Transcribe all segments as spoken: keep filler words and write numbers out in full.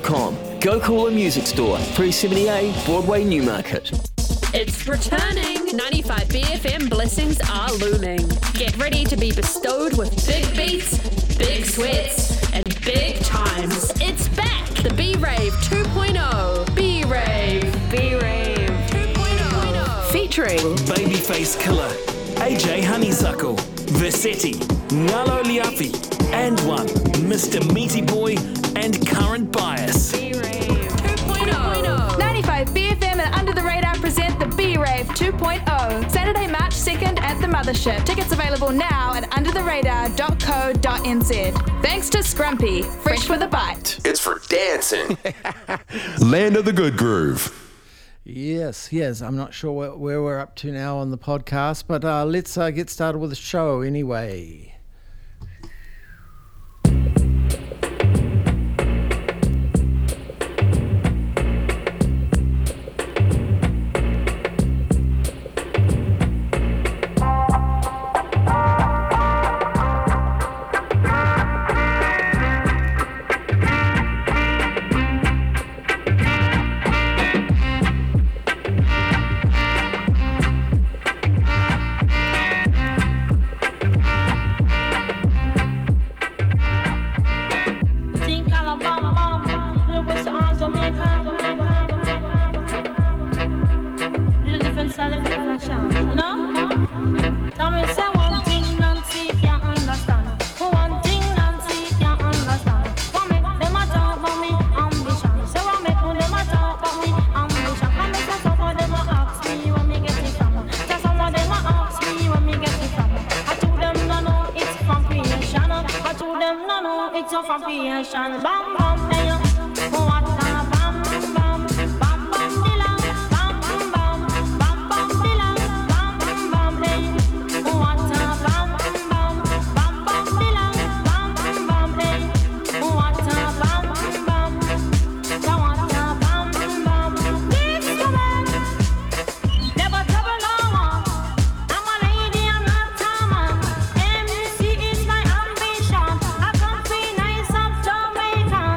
dot com. Go Cooler Music Store, three seventy A Broadway, Newmarket. It's returning. ninety-five B F M blessings are looming. Get ready to be bestowed with big beats, big sweats, and big times. It's back. The B-Rave two point oh. B-Rave. B-Rave two point oh. Featuring Babyface Killer, A J Honeysuckle, Versetti, Ngalo Liafi, and one, Mister Meaty Boy, and Current Bias. B-Rave two point oh. ninety-five B F M and Under the Radar present the B-Rave two point oh. Saturday, March second at the Mothership. Tickets available now at under the radar dot co dot n z. Thanks to Scrumpy, fresh with a bite. It's for dancing. Land of the Good Groove. Yes, yes. I'm not sure where, where we're up to now on the podcast, but uh, let's uh, get started with the show anyway. Jamaica.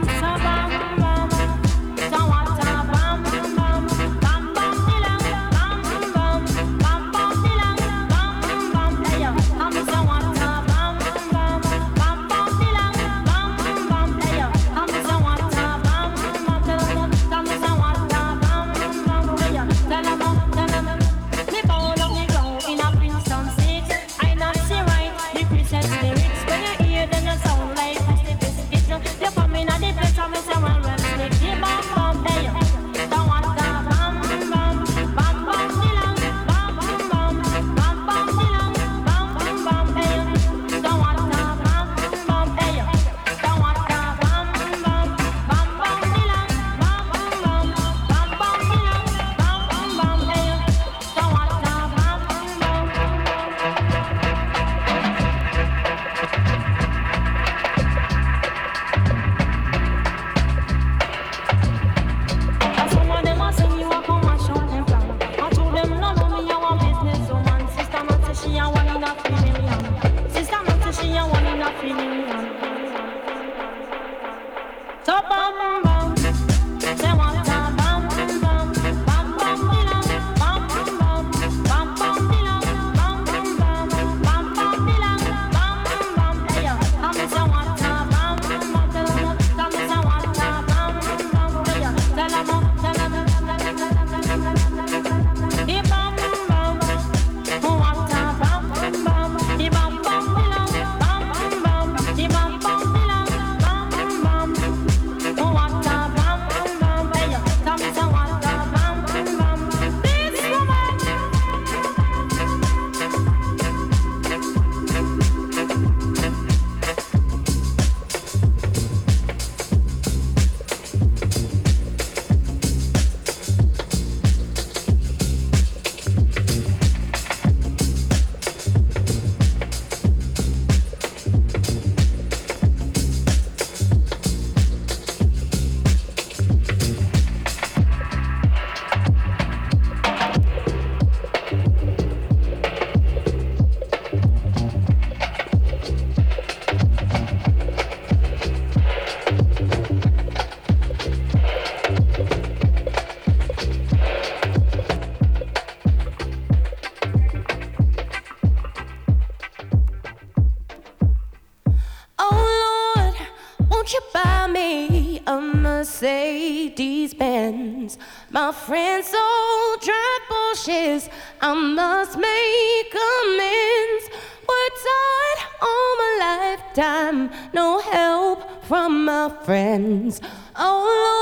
Mercedes Benz. My friends all drive Porsches. I must make amends. Worked hard all my lifetime, no help from my friends. Oh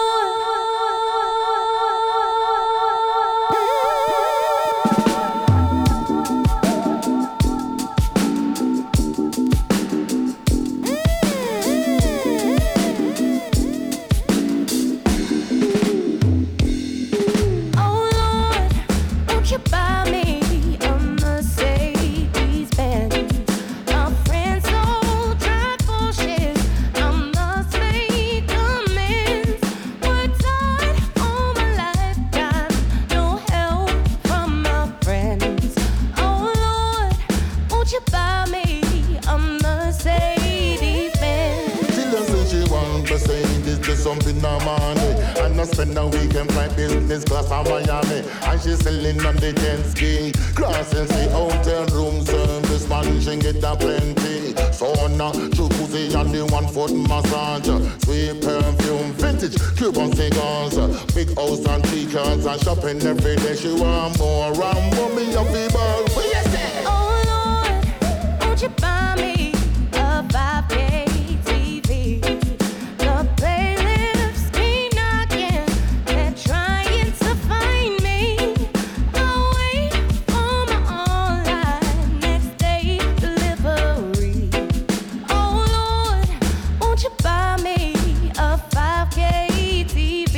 spend a weekend flight business class on Miami, and she's selling on the jet ski. Class and see hotel room service, man, she get a plenty. Sauna, jacuzzi, and the one foot massage. Sweet perfume, vintage Cuban cigars. Big house and three cars, and shopping every day. She want more and more, me a feeble. What you say? Oh Lord, won't you buy me a five K T V? The bailiffs keep knocking, they're trying to find me. I'll wait for my online next day delivery. Oh Lord, won't you buy me a five K T V?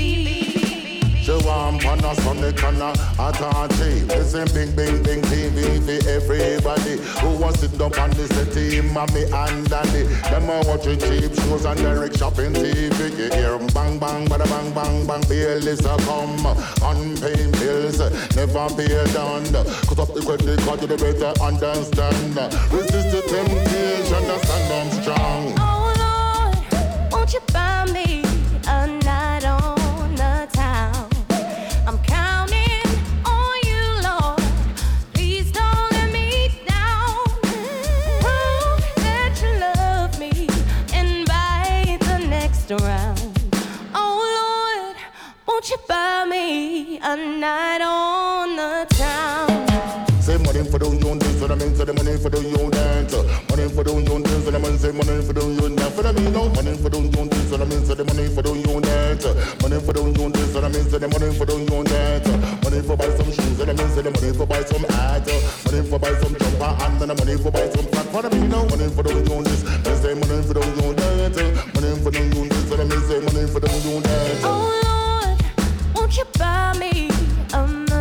She want pan a Sonic and a Atari. Listen, bing, bing, bing, T V for everybody who wants to sit up on the city, mommy and daddy. Them are watching cheap shows and direct shopping T V. You hear 'em bang, bang, bada bang, bang, bang. Bill is a come, unpaid bills, never pay down. Cut up the credit card, you better understand. Resist the temptation, stand on strong. Oh Lord, won't you buy me a night on the town? I'm counting on you, Lord. Please don't let me down. Prove that you love me. Invite the next round. Oh Lord, won't you buy me a night on the town? Say money for the union, so the men say the money for the union. Money for the union, so the men say money for the union. For the me no money for the union, so the men say the money for the union. Money for the union, so the men say the money for the union. Money for buy some shoes, so the men say the money for buy some hat. Money for buy some jumper, and then the money for buy some flat. For the me no money for the union, they say money for the union. Money for the union, so the men say money for the union. Oh Lord, won't you buy me a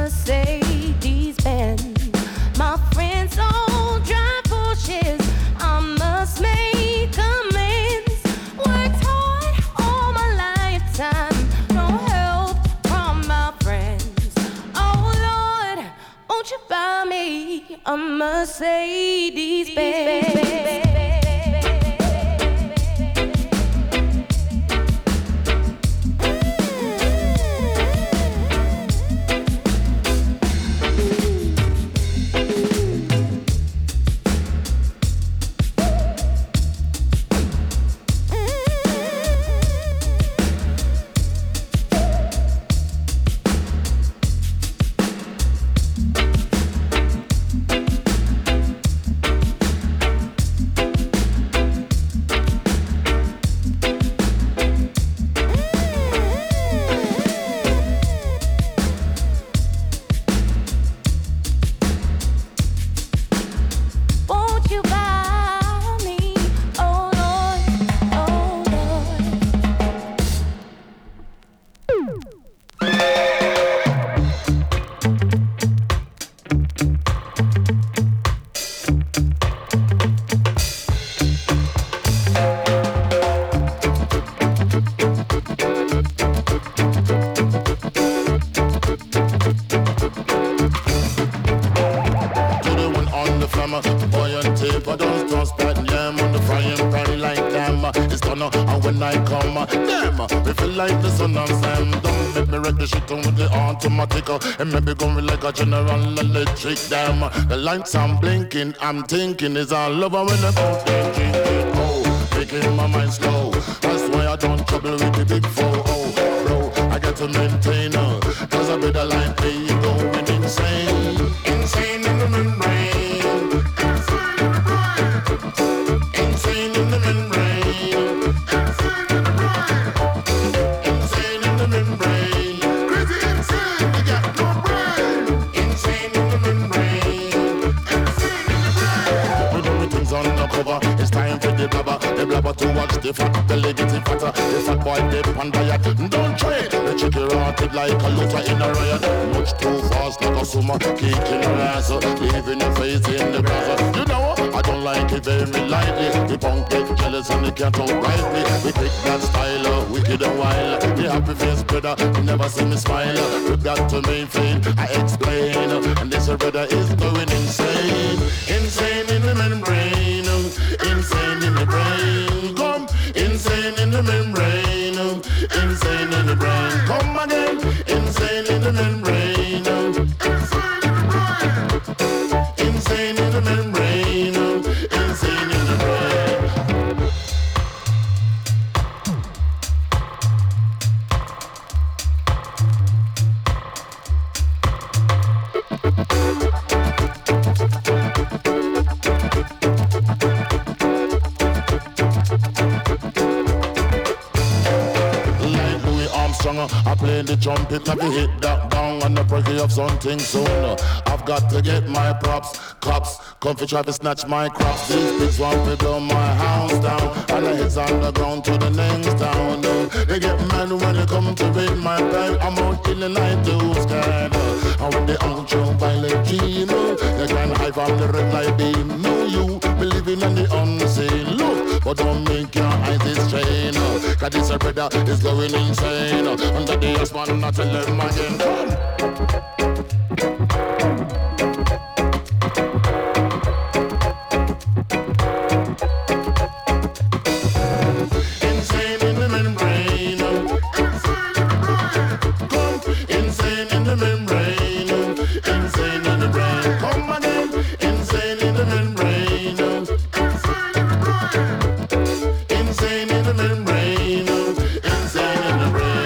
Mercedes Benz? My friends all drive Porsches. I must make amends. Worked hard all my lifetime, no help from my friends. Oh Lord, won't you buy me a Mercedes Benz? Won't you buy me? Oh Lord, oh boy and tape, I don't trust that yam on the frying pan like them. It's done, and when I come, them, we feel like the son of Sam. Don't make me wreck the shit on with the automatic, and maybe going like a General Electric. Damn, the lights I'm blinking, I'm thinking is all over when I put the drink it. Oh, making my mind slow. That's why I get on trouble with the big four. Oh, bro, I got to maintain uh, cause I better like me going insane. Insane in the membrane. Insane in the membrane. Insane in the membrane. Crazy insane, you got no brain. Insane in the membrane. Insane in the brain. With everything's on the cover, it's time for the blabber. The blabber to watch the fat belly getting fatter. The fat boy dip on diet, don't try it. The chicky rotted like a looter in a riot. Much too fast like a summer, kicking her ass, leaving your face in the grass. You know, I don't like it very lightly. The punk get jealous and they can't outright me. We pick that style, uh, wicked and wild. The happy face brother, you never see me smile. We got to maintain, I explain. And this brother is going insane. Insane in the membrane. Insane in the brain. Come, insane in the membrane. Insane in the brain. Come again. Insane in the membrane. Insane in the membrane. Insane in the brain. I play the trumpet, I hit that bong on the break of something soon. I've got to get my props, cops, come for try to snatch my crops. These pigs want to blow my house down, and the heads on the ground to the next town. They get mad when they come to raid my bag. I'm out in the night to scared. And when they outro violent dream, they can hide from the red light beam. No, you be living in the unseen. Look, but don't make your eyes strain. Cause this a brother is going insane. Under the husband, not tell them again. Insane in the membrane. Come, insane in the membrane. Insane in the brain. Come again. Insane in the membrane. Insane in the membrane. Insane in the brain.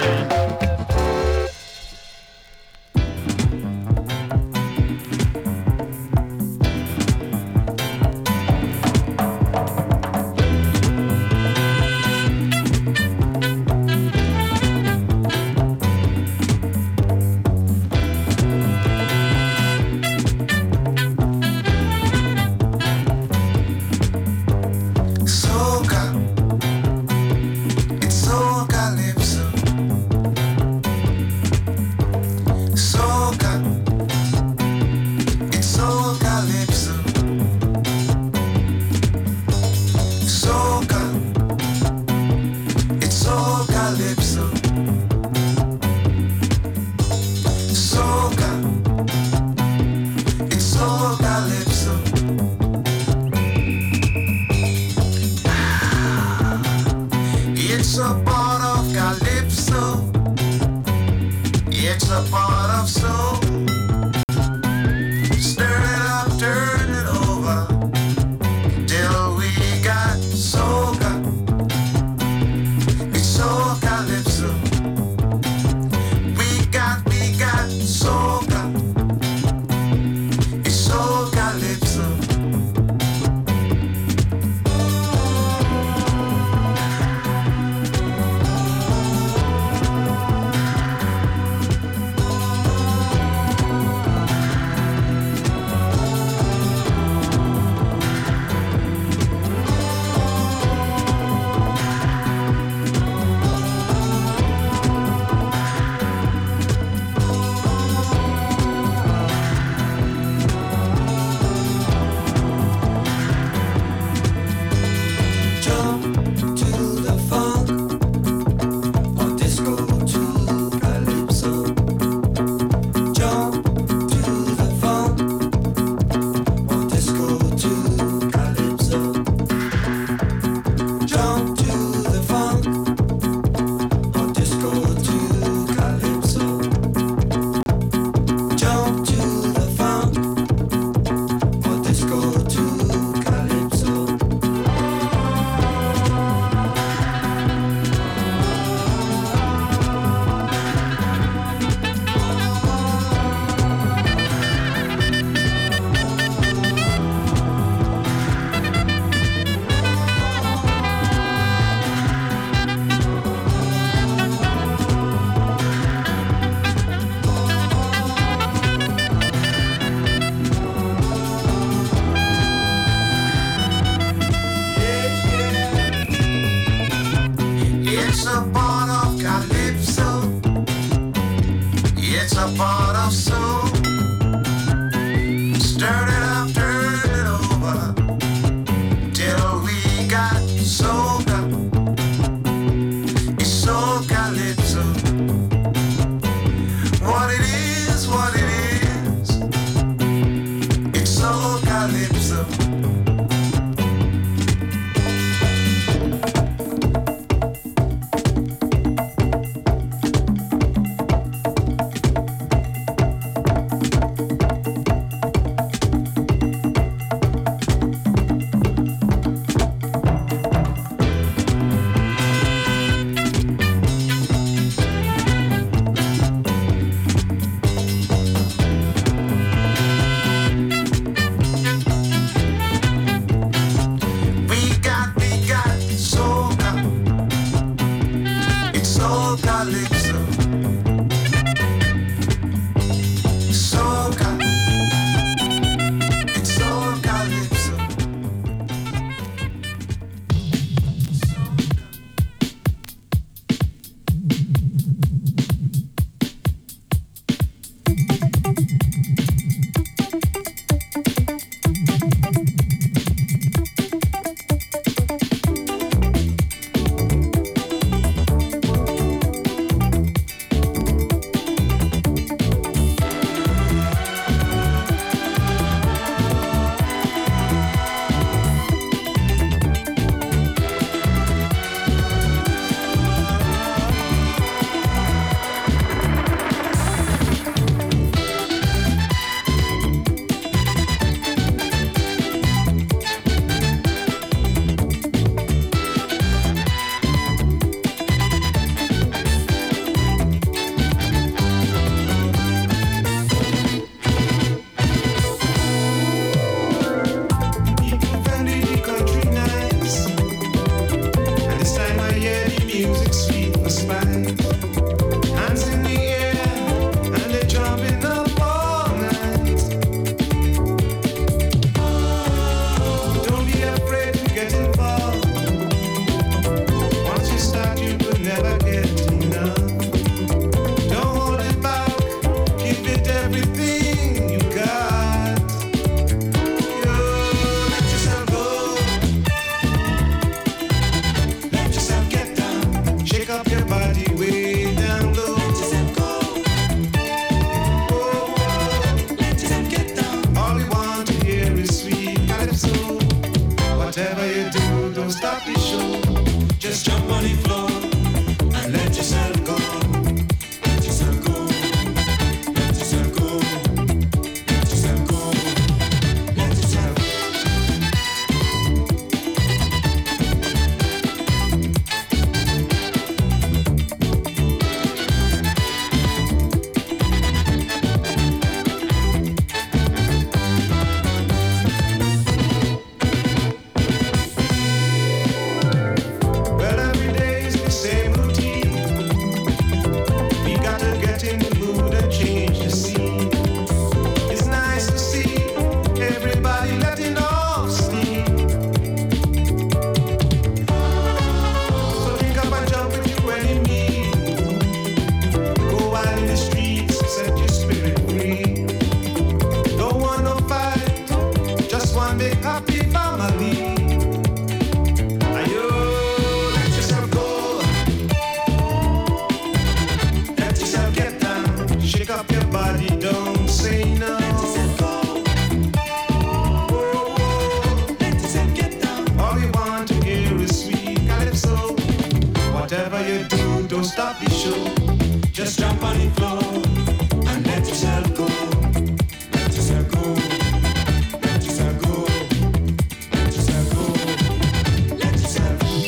Just jump on the floor and let yourself go. Let yourself go. Let yourself go. Let yourself go. Let yourself go.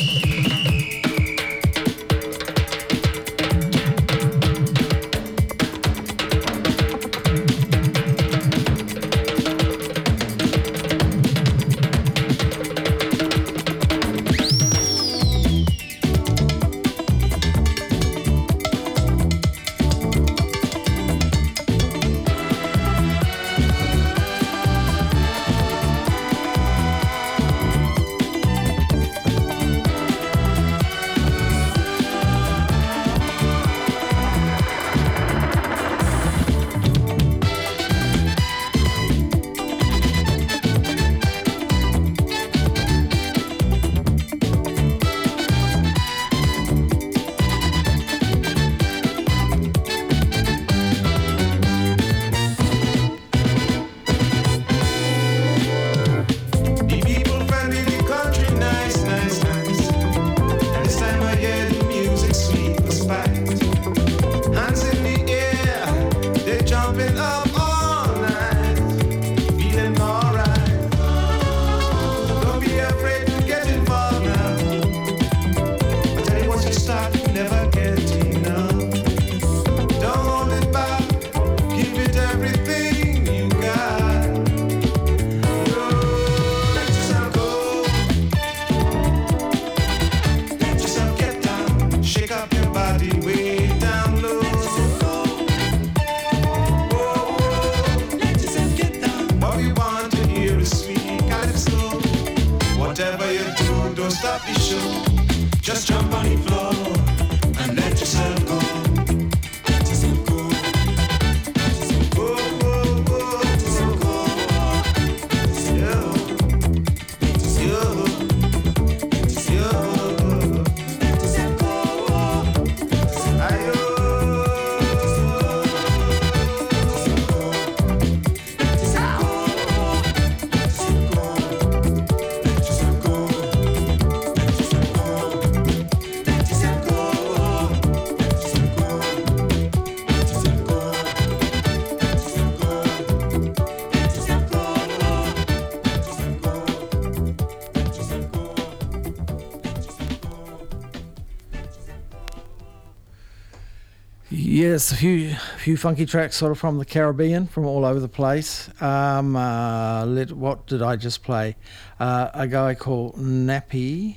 Yes, a few few funky tracks sort of from the Caribbean, from all over the place. Um, uh, let, what did I just play? Uh, a guy called Nappy,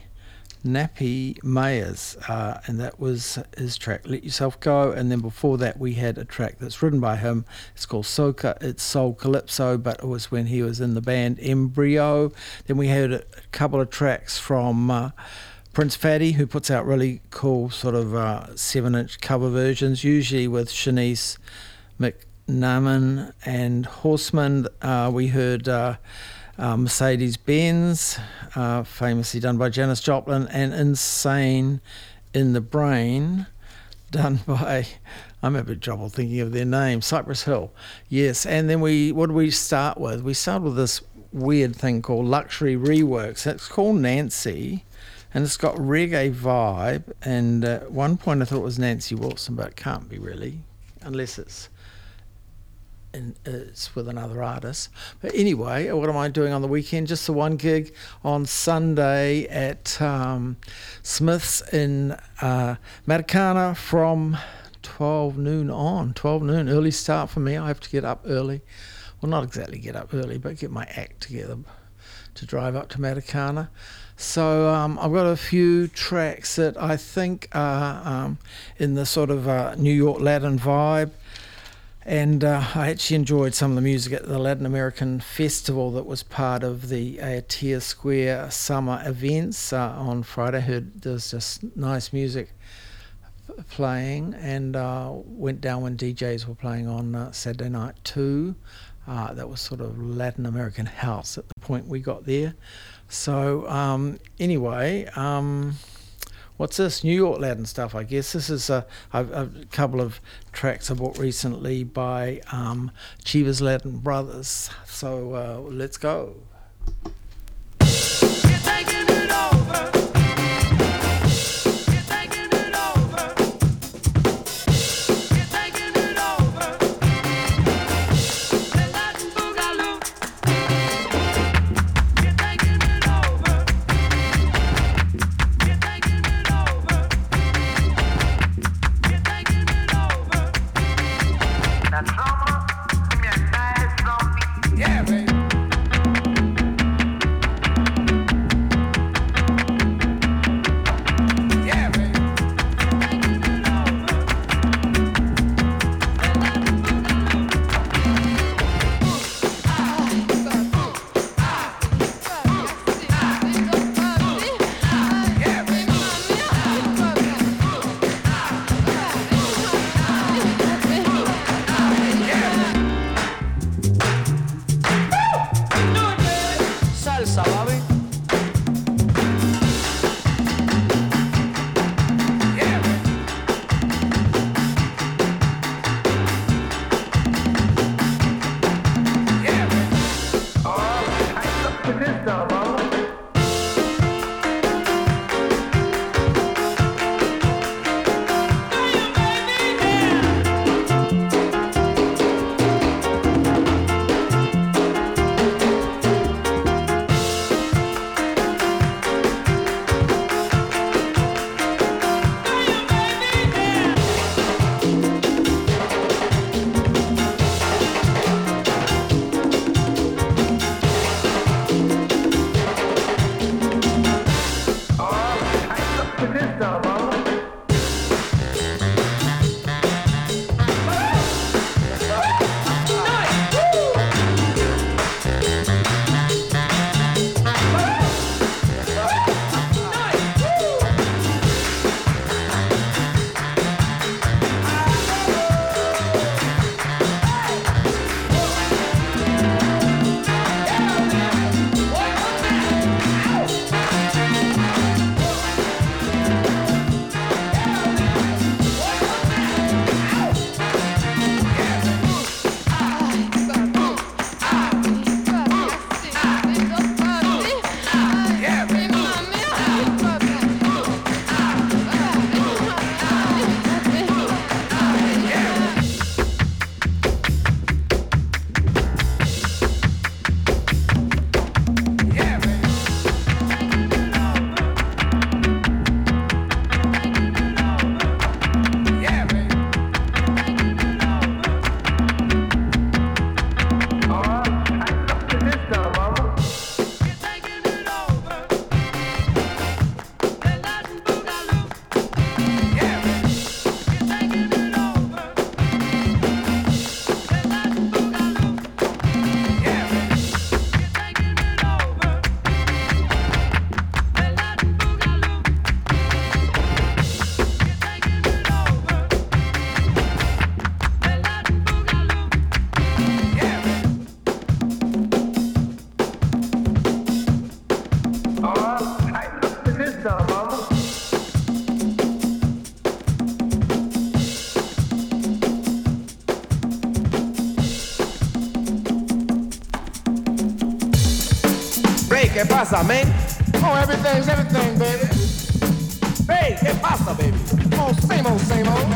Nappy Mayers, uh, and that was his track, Let Yourself Go. And then before that we had a track that's written by him. It's called Soca, it's Soul Calypso, but it was when he was in the band Embryo. Then we had a, a couple of tracks from... Uh, Prince Fatty, who puts out really cool sort of uh, seven-inch cover versions, usually with Shanice McNaman and Horseman. Uh, we heard uh, uh, Mercedes-Benz, uh, famously done by Janis Joplin, and Insane in the Brain, done by, I'm having trouble thinking of their name, Cypress Hill. Yes, and then we, what did we start with? We started with this weird thing called Luxury Reworks. It's called Nancy. And it's got reggae vibe, and uh, at one point I thought it was Nancy Wilson, but it can't be really, unless it's in, it's with another artist. But anyway, what am I doing on the weekend? Just the one gig on Sunday at um, Smith's in uh, Marikana from twelve noon on, twelve noon, early start for me. I have to get up early. Well, not exactly get up early, but get my act together to drive up to Marikana. So um, I've got a few tracks that I think are um, in the sort of uh, New York Latin vibe, and uh, I actually enjoyed some of the music at the Latin American Festival that was part of the Aotea Square summer events uh, on Friday. I heard there's just nice music f- playing, and uh, went down when D Js were playing on uh, Saturday night too. Uh, that was sort of Latin American house at the point we got there. So um, anyway, um, what's this? New York Latin stuff, I guess. This is a, a, a couple of tracks I bought recently by um, Chivas Latin Brothers. So uh, let's go. You're taking it over. ¿qué pasa, man? Oh, everything's everything, baby. Hey, ¿qué pasa, baby? Oh, same old, same old.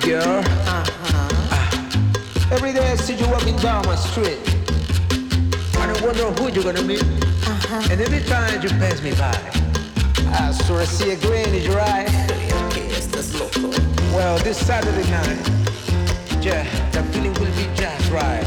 girl. Uh-huh. Every day I see you walking down my street. And I wonder who you're gonna meet. Uh-huh. And every time you pass me by, I sort of see a grin in your eye. Well, this Saturday night, yeah, the feeling will be just right.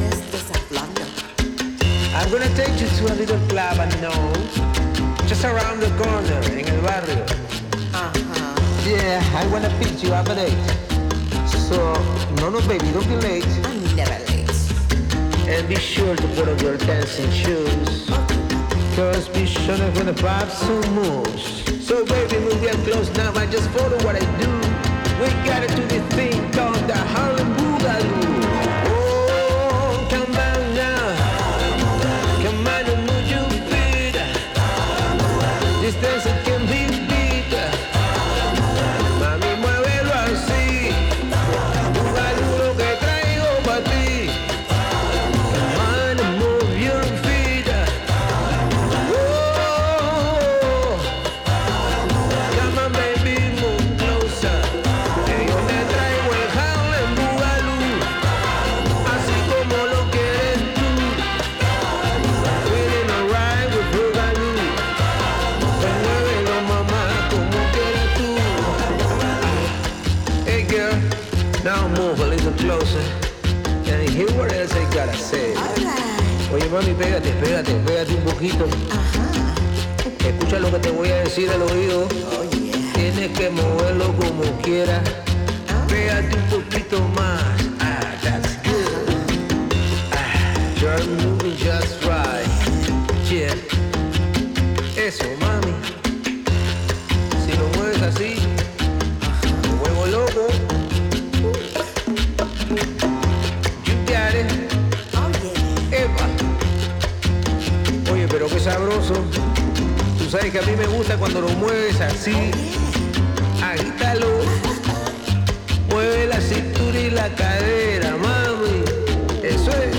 I'm gonna take you to a little club I know, just around the corner in El Barrio. Uh-huh. Yeah, I wanna pick you up at eight. So, no, no, baby, don't be late. I'm never late. And be sure to put on your dancing shoes. Cause be sure I'm gonna pop some moves. So, baby, we'll get close now. I just follow what I do. We gotta do this thing called the Harlem Boogaloo. Oh, come on now. Come on and move your feet. This dance can be beat. Mami, muévelo así. Boogaloo lo que traigo pa' ti. Come on and move your feet. Oh, come on baby, move closer. Que yo te traigo el Harlem Boogaloo. Así como lo quieres tú. Feeling alright with Boogaloo. Pues muévelo mamá como quieres tú. Hey girl, now move a little closer. And hear what else I gotta say. Oye mami, pégate, pégate, pégate un poquito. Escucha lo que te voy a decir al oído. Tienes que moverlo como quieras. Pégate un poquito más. Ah, that's good. Ah, you're moving just right. Yeah. Eso, mami. Si lo mueves así, me vuelvo loco. You got it. Epa. Oye, pero qué sabroso. Tú sabes que a mí me gusta cuando lo mueves así. Agítalo. Mueve la cintura y la cadera, mami. Eso es.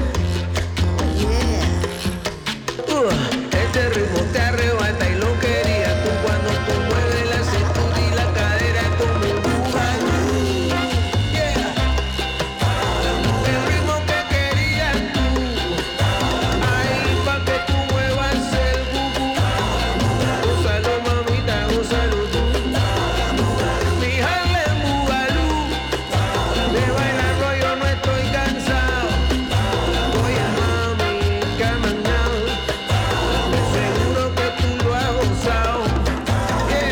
Uh, este ritmo te arrebata y lo querías tú cuando tú mueves la cintura y la cadera como un Boogaloo. Yeah. El ritmo que querías tú. Ahí pa' que tú muevas el bubú. Gózalo mamita, gózalo tú. Mi Harlem Boogaloo. De bailarlo yo no estoy cansado. Oye mami, come on now. De seguro que tú lo has gozado. Yeah.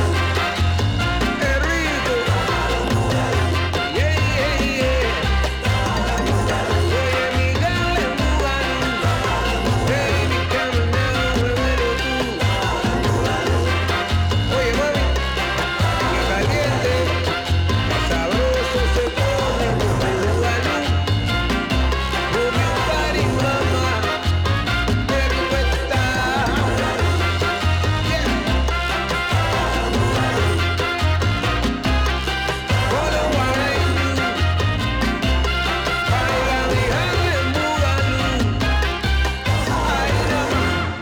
Es rico. Yeah, yeah, yeah. Oye mi Harlem Boogaloo. Baby, come on now, muévelo tú. Oye mami, que caliente, más sabroso se pone con tu Boogaloo. Move your body, mama, qué rico está. Yeah. Follow what I do. Baila mi Harlem Boogaloo. Ay, no.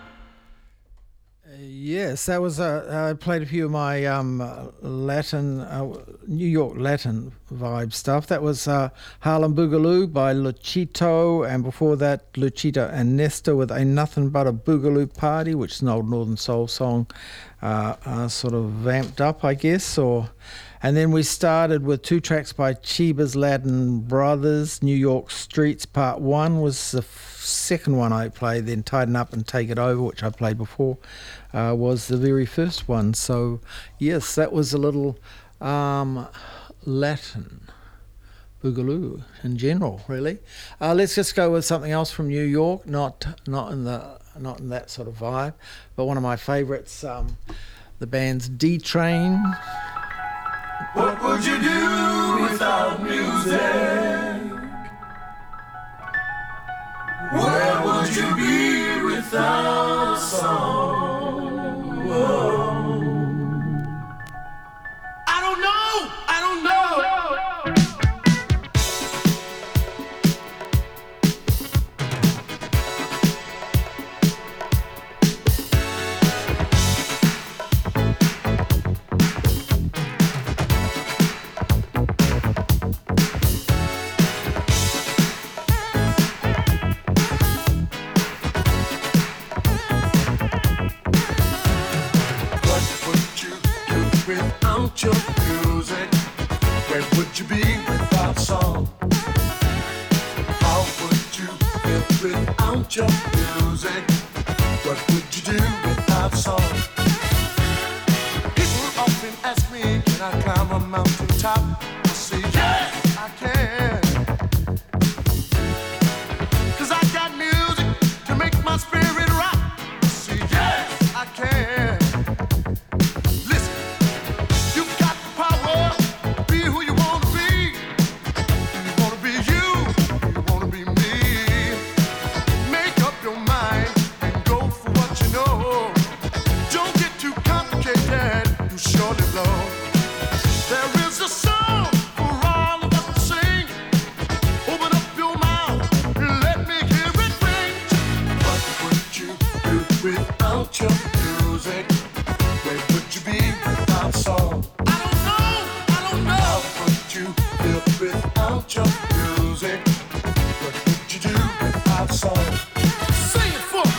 Yes, that was. Uh, I played a few of my um, uh, Latin, uh, New York Latin vibe stuff. That was uh, Harlem Boogaloo by Luchito, and before that, Luchito and Nesta with Ain't Nothing But a Boogaloo Party, which is an old Northern Soul song, uh, uh, sort of vamped up, I guess. Or, and then we started with two tracks by Chiba's Latin Brothers. New York Streets Part One was the f- second one I played. Then Tighten Up and Take It Over, which I played before, uh, was the very first one. So yes, that was a little um, Latin Boogaloo in general, really. Uh, let's just go with something else from New York, not not in the not in that sort of vibe, but one of my favourites, um, the band's D Train. What would you do without music? Where would you be without a song? Whoa. I don't know. I don't know. music? Where would you be without song? How would you feel without your music? What would you do without song? People often ask me, can I climb a mountain top? I say, yes, I can. Cause I got music to make my spirit rock. I say, yes, I can. Listen, you got the power. Be who you want to be. You want to be you. You want to be me. Make up your mind and go for what you know. Don't get too complicated. You surely blow. There is a song for all of us to sing. Open up your mouth and let me hear it ring. What would you do without your music? Where would you be without song? I don't know, I don't know. How would you feel without your music? What would you do without song? Sing it for me.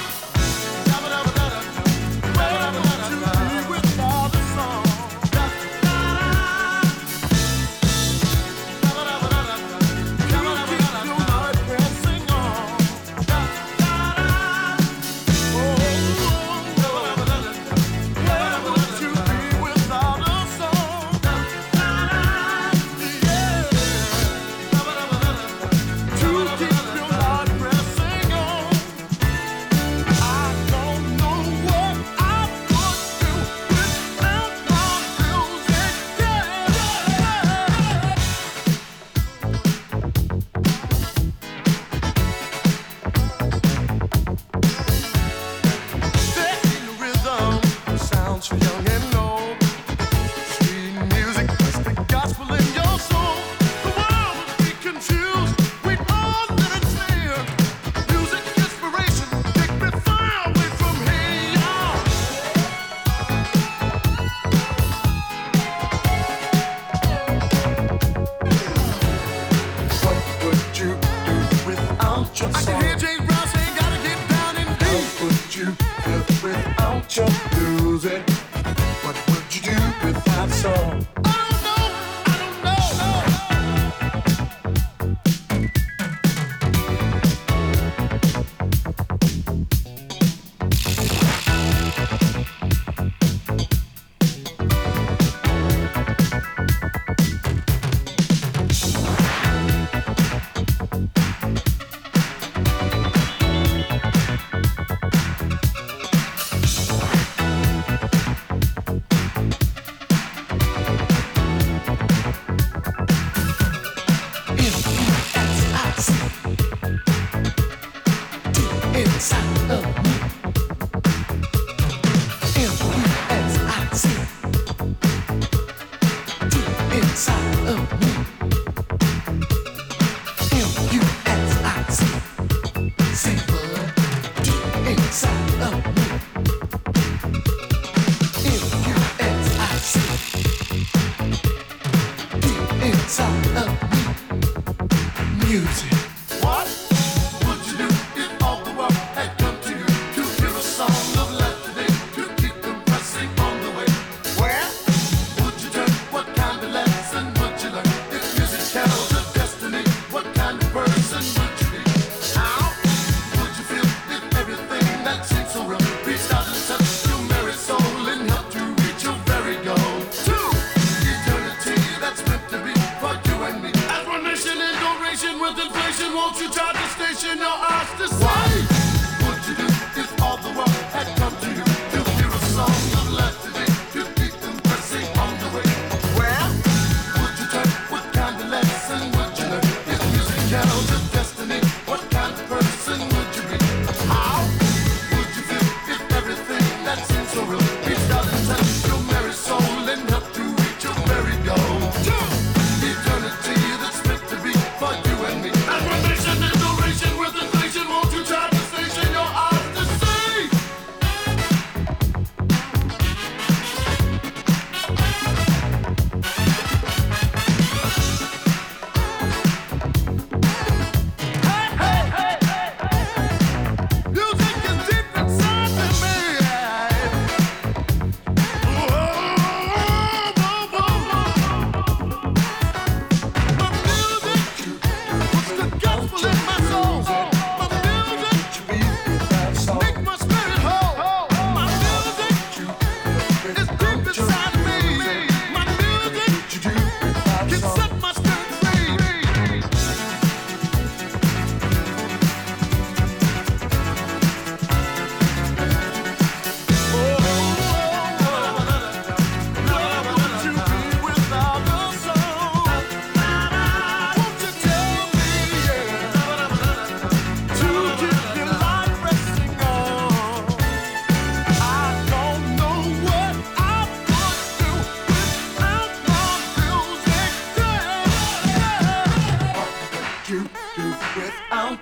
With inflation.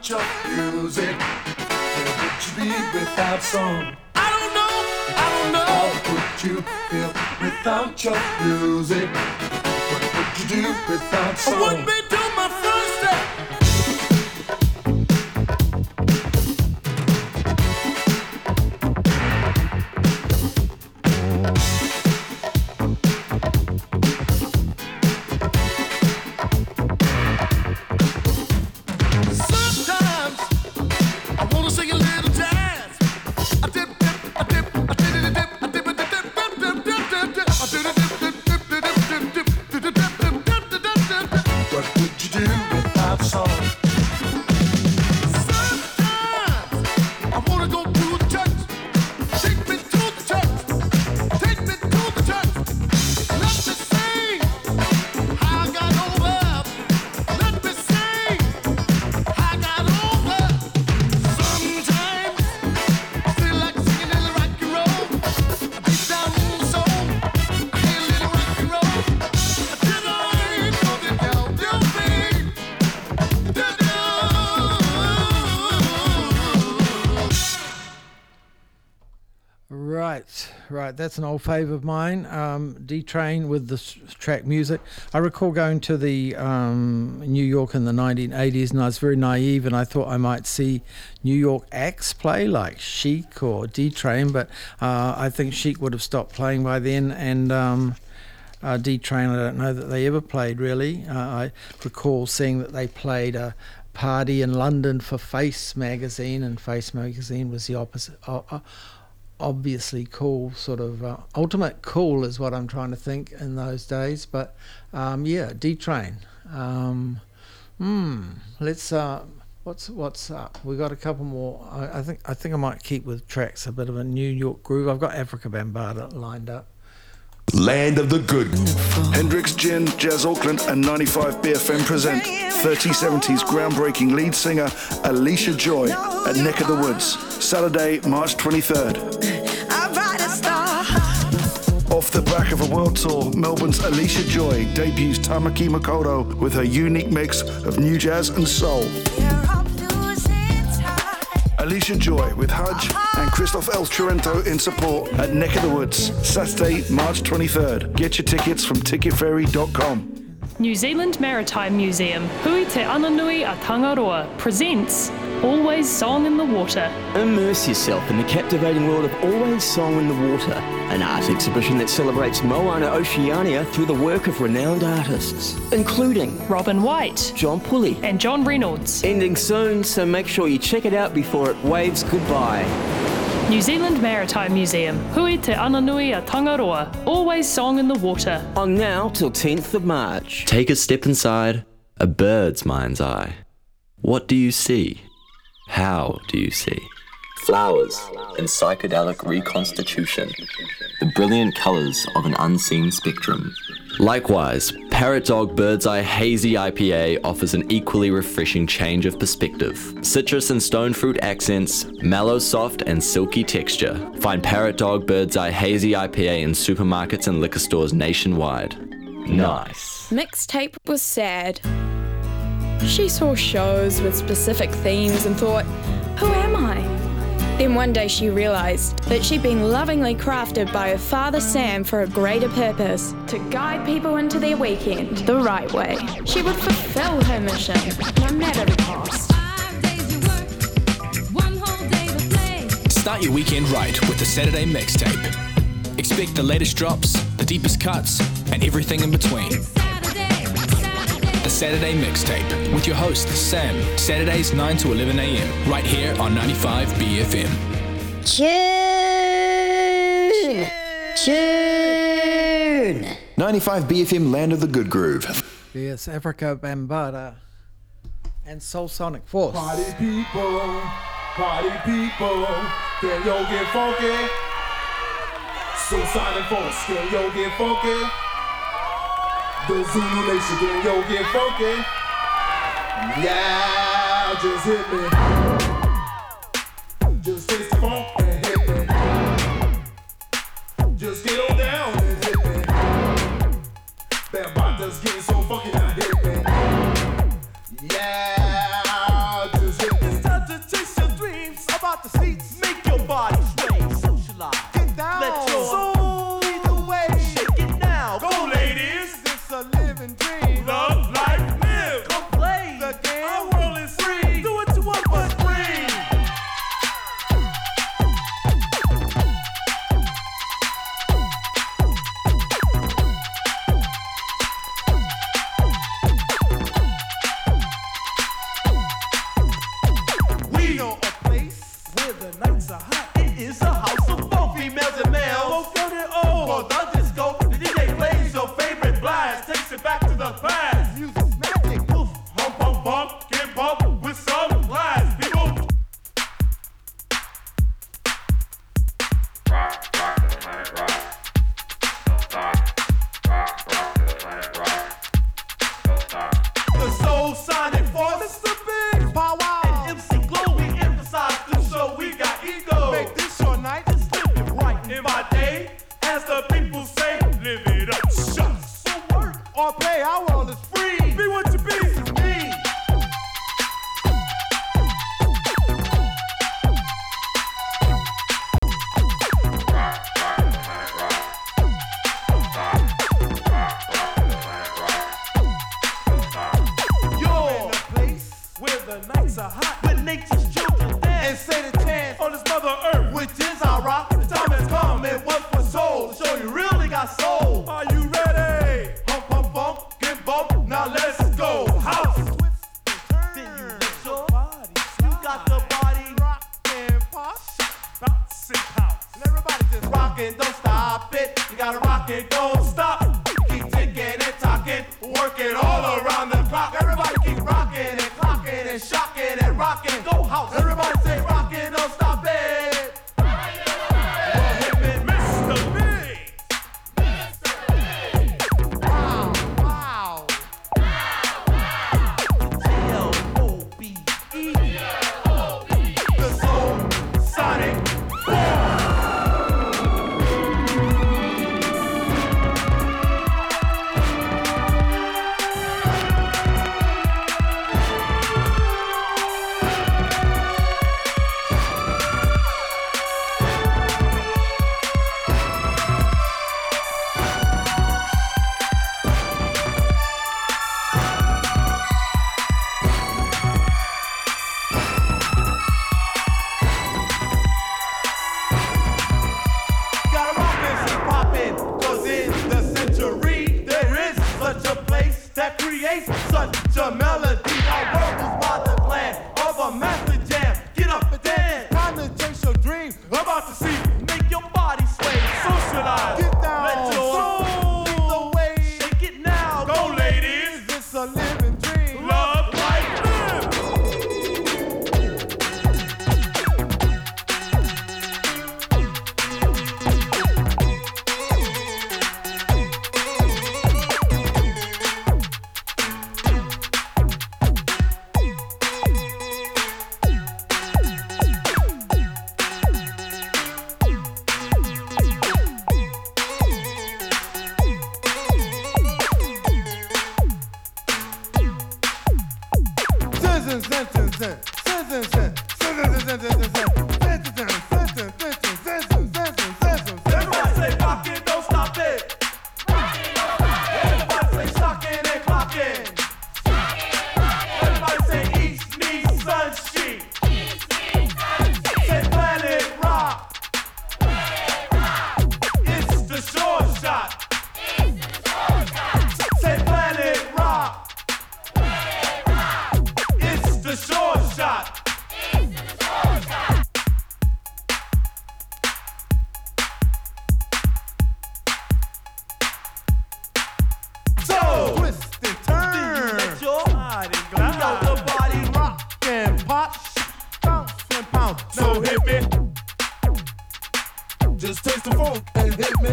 your music? Where would you be without song? I don't know, I don't know. How would you feel without your music? What would you do without song? I wouldn't be doing my first step. Right, that's an old fave of mine, um, D-Train with the s- track music. I recall going to the um, New York in the nineteen eighties, and I was very naive, and I thought I might see New York acts play like Chic or D-Train, but uh, I think Chic would have stopped playing by then, and um, uh, D-Train, I don't know that they ever played really. Uh, I recall seeing that they played a party in London for Face magazine, and Face magazine was the opposite. Uh, uh, obviously cool, sort of uh, ultimate cool is what I'm trying to think in those days. But um, yeah, D-Train. Um, hmm, let's. Uh, what's what's up? We got a couple more. I, I think I think I might keep with tracks a bit of a New York groove. I've got Africa Bambaataa lined up. Land of the Good. Hendrix Gin, Jazz Auckland and ninety-five B F M present thirty seventies groundbreaking lead singer Alicia Joy at Neck of the Woods, Saturday, March twenty-third. Off the back of a world tour, Melbourne's Alicia Joy debuts Tamaki Makoto with her unique mix of new jazz and soul. Alicia Joy with Hudge and Christoph El Trento in support at Neck of the Woods, Saturday, March twenty-third. Get your tickets from ticket ferry dot com. New Zealand Maritime Museum, Hui Te Ananui a Tangaroa, presents Always Song in the Water. Immerse yourself in the captivating world of Always Song in the Water, an art exhibition that celebrates Moana Oceania through the work of renowned artists, including Robin White, John Pulley, and John Reynolds. Ending soon, so make sure you check it out before it waves goodbye. New Zealand Maritime Museum, Hui Te Ananui a Tangaroa, Always Song in the Water. On now till tenth of March. Take a step inside a bird's mind's eye. What do you see? How do you see? Flowers in psychedelic reconstitution, the brilliant colours of an unseen spectrum. Likewise, Parrot Dog Bird's Eye Hazy I P A offers an equally refreshing change of perspective. Citrus and stone fruit accents, mellow, soft and silky texture. Find Parrot Dog Bird's Eye Hazy I P A in supermarkets and liquor stores nationwide. Nice. Mixtape was sad. She saw shows with specific themes and thought, who am I? Then one day she realised that she'd been lovingly crafted by her father Sam for a greater purpose, to guide people into their weekend the right way. She would fulfil her mission, no matter the cost. Start your weekend right with the Saturday Mixtape. Expect the latest drops, the deepest cuts, and everything in between. The Saturday Mixtape with your host Sam, Saturdays nine to eleven a.m. right here on ninety-five B F M. Tune! Tune! ninety-five B F M, Land of the Good Groove. Yes, Africa Bambaataa and Soul Sonic Force. Party people, party people, can yo get funky? Soul Sonic Force, can yo get funky? The Zulu Nation, can yo get funky? Yeah, just hit me. Just taste the funk and hit me. Just get on down and hit me. Bambaataa's getting so funky now, hit me. Yeah, just hit me. living dream. Love, life, live. Come play the game. Our world is free. Do what you want, but free. We know a place where the nights are hot. It is a house of both females and males. Both young and old. For the disco, the D J plays your favorite blast. Takes it back to the past. Music's magic. Poof, hump, hump, bump, get bump with some blast. People. Rock, rock to the planet rock. Don't stop. Rock, rock to the planet rock. Don't stop. The soul sonic force. Mister Big Power. and M C Glow. We emphasize the show. We got ego. Make this your night. Just live it right in my day. As the people say, live it up. Shucks. For work or play, our world is free. Be what you be. This is me. Rock, rock to the planet rock. Don't stop. Rock, rock to the planet rock. Don't stop. You're in a place where the nights are hot. Where nature's children And dance. say the chance. On this mother earth, which is our rock. The time has come and what for soul. To show you really got soul. Are you ready? Hump, hump, bump, get bump. Now let's go. House. Then you let your body. You got the body Rock and pop. bounce and pounce. And everybody just rock. Rockin', don't stop it. You gotta rock it, don't stop. Keep ticking and talking, working all around the clock. Everybody keep rocking and clocking and shocking and rocking. Go house. Everybody say rockin', don't stop it. Well, hit me, Mister Big. Wow, wow. G L O B E. The Soul Sonic. Gotta rock this and poppin', 'cause in the century there is such a place that creates such a melody. Our world was by the plan of a master jam. Get up and dance. Time to chase your dream. About to see, make your body sway. Socialize. Get down. Let your soul Lead the way. shake it now. Go, ladies. It's a living dream. Love, life, live. Citizen, citizen, citizen, citizen, citizen, citizen, citizen, citizen, citizen, citizen, citizen. Everybody say rock it, don't stop it. Everybody say shocking and clocking. Everybody say east meets sunshine. Say planet rock. It's the short shot. Say planet rock. It's the short shot. So Twist and turn. let your body glide. You know the body rock. Rock and pop. Bounce and pound. So hit me. Just taste the funk and hit me.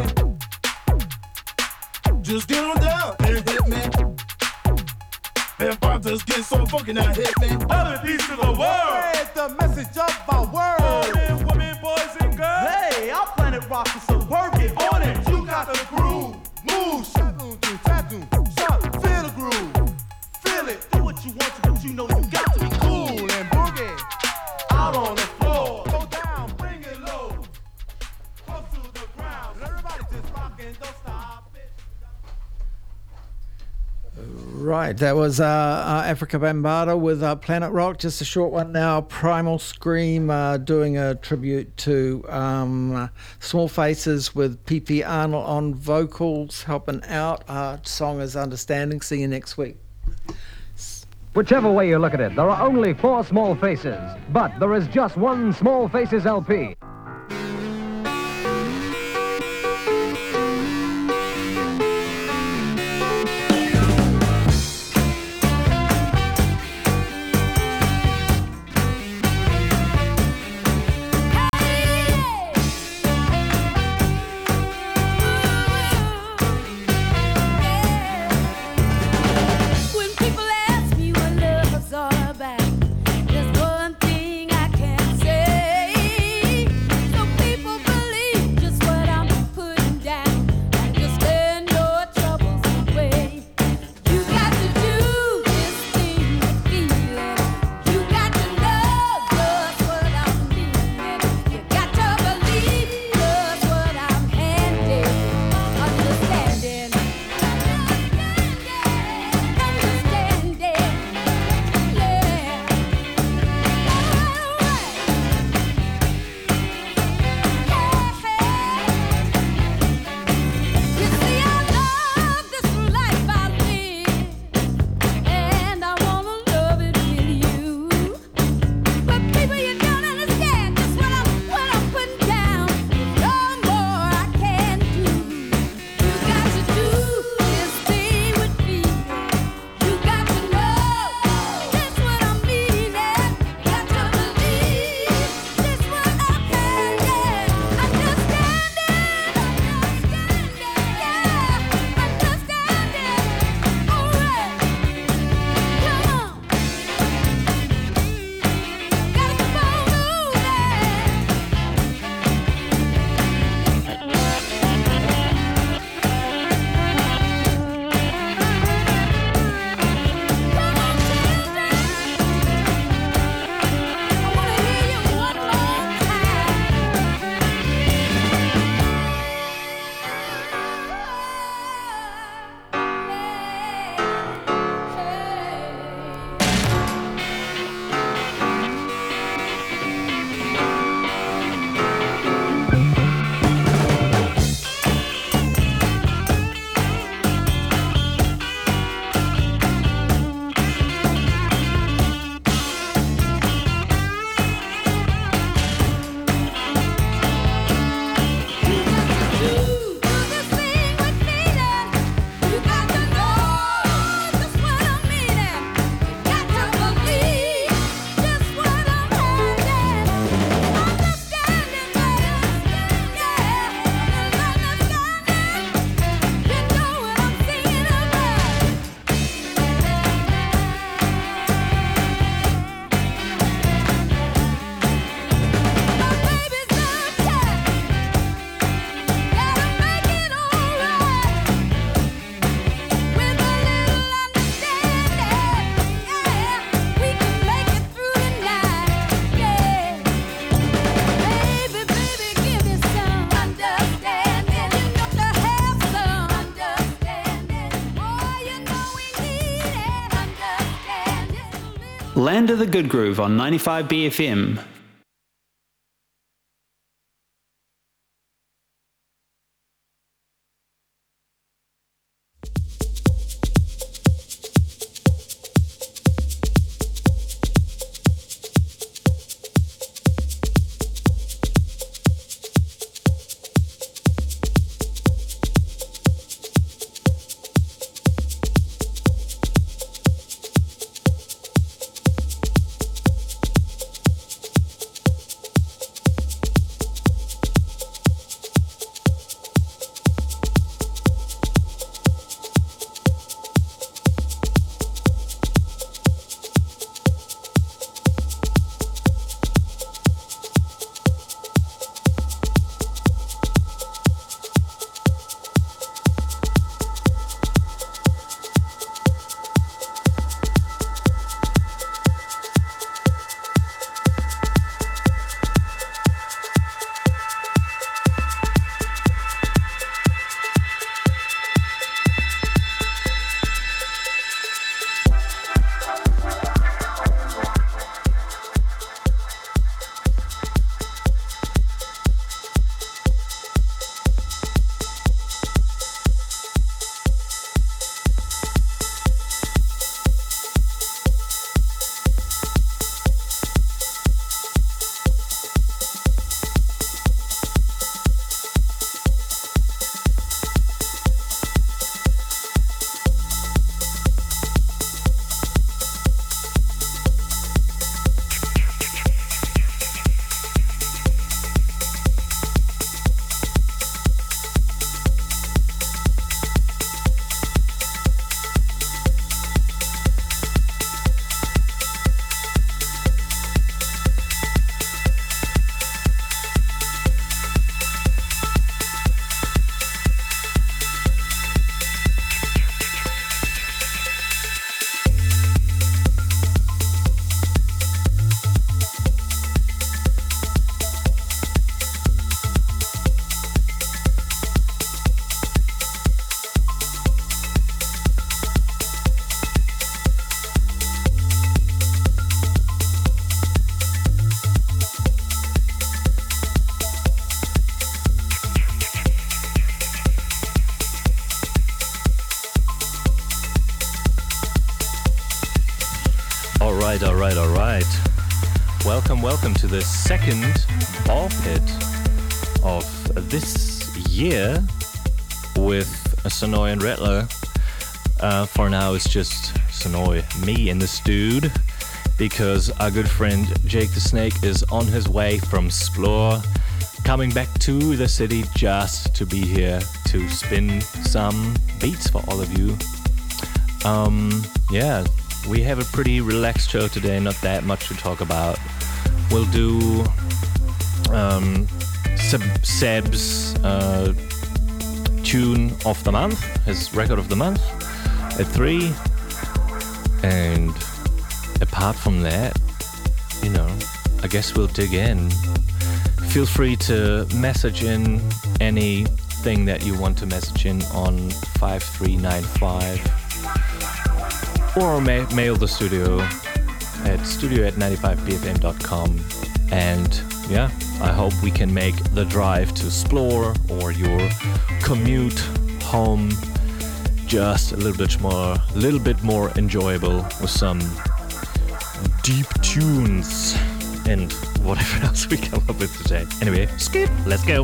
Just get on down and hit me. And pop just get so funky now hit me. Other piece to the world. Spread the message of our world. Men, women, boys, and girls. Hey, our planet rock is so work it on it. You got the groove. Move, shadow, do, tattoo, shot, feel the groove. Feel it. Do what you want to, but you know you got to be cool. Cool and boogie. Out on the floor. Go down, bring it low. Close to the ground. Everybody just rockin', don't stop it. Right, that was uh, uh, Africa Bambaataa with uh, Planet Rock. Just a short one now. Primal Scream uh, doing a tribute to um, uh, Small Faces with P P Arnold on vocals, helping out. Uh, song is Understanding. See you next week. Whichever way you look at it, there are only four Small Faces, but there is just one Small Faces L P. Land of the Good Groove on ninety-five B F M. All right, all right, all right. Welcome, welcome to the second ball pit of this year with Sonoy and Rattler. Uh, for now, it's just Sonoy, me in the studio, because our good friend Jake the Snake is on his way from Splore, coming back to the city just to be here to spin some beats for all of you. Um, yeah. We have a pretty relaxed show today, not that much to talk about. We'll do um, Seb- Seb's uh, tune of the month, his record of the month, at three. And apart from that, you know, I guess we'll dig in. Feel free to message in anything that you want to message in on five three nine five. Or ma- mail the studio at studio at ninety-five b f m dot com. And yeah, I hope we can make the drive to Splore or your commute home just a little bit more, little bit more enjoyable with some deep tunes and whatever else we come up with today. Anyway, skip, let's go.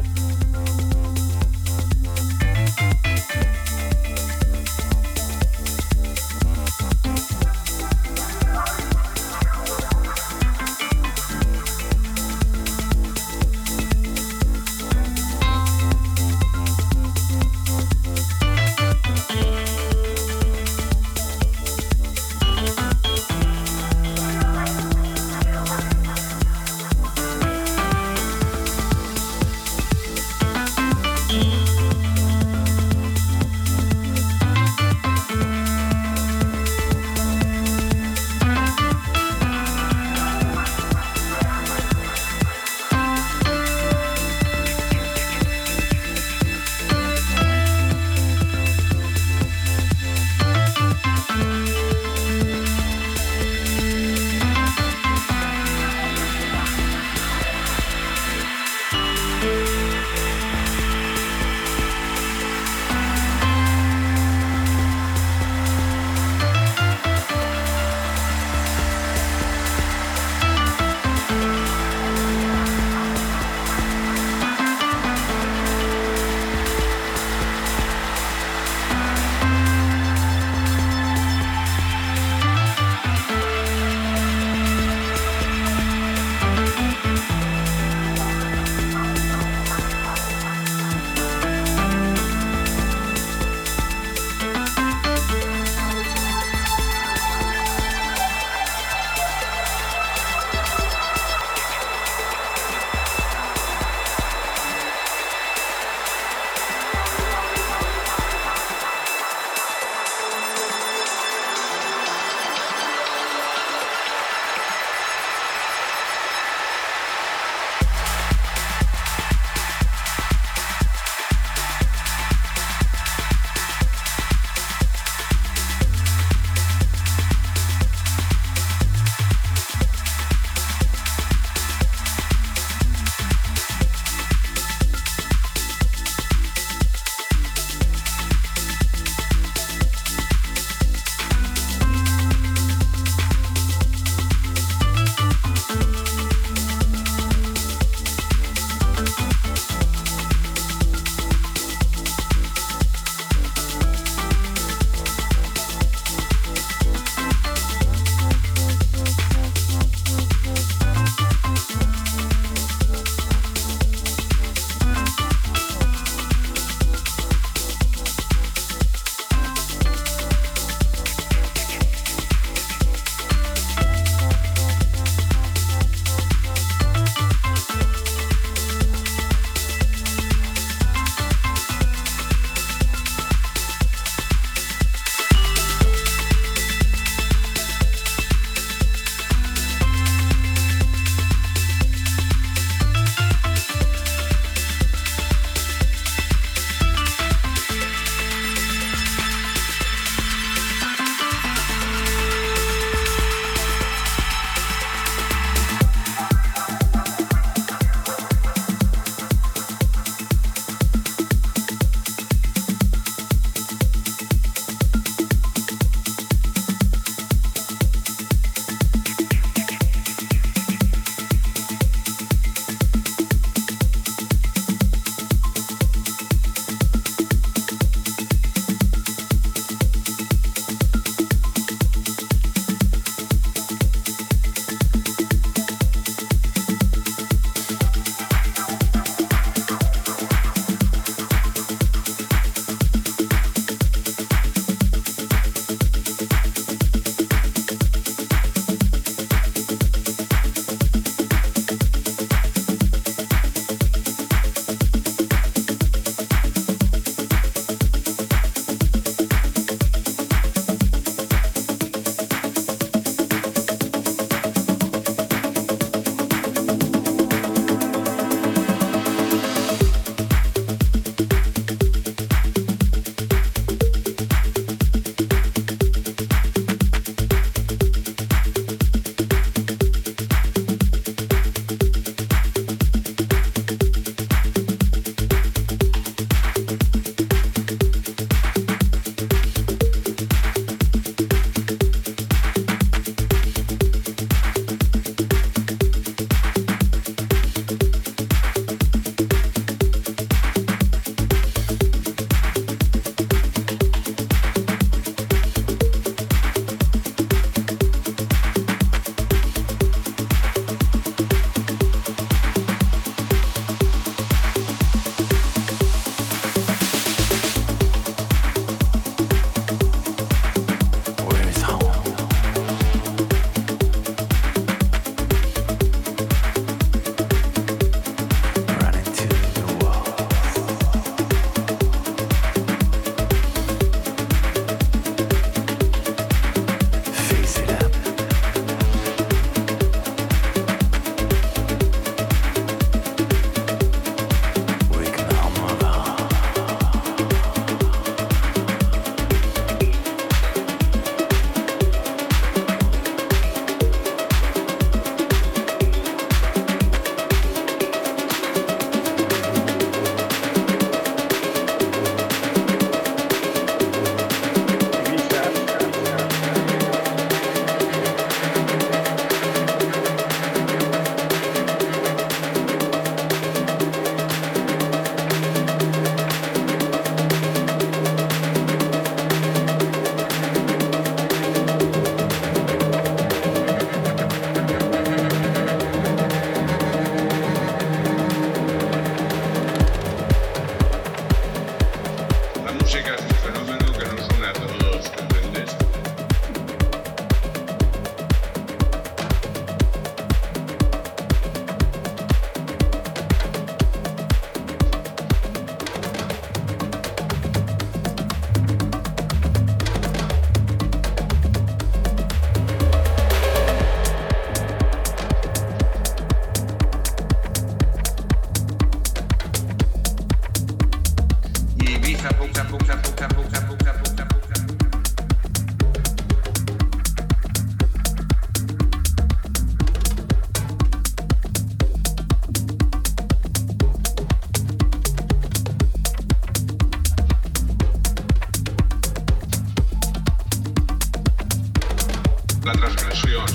la transgresión.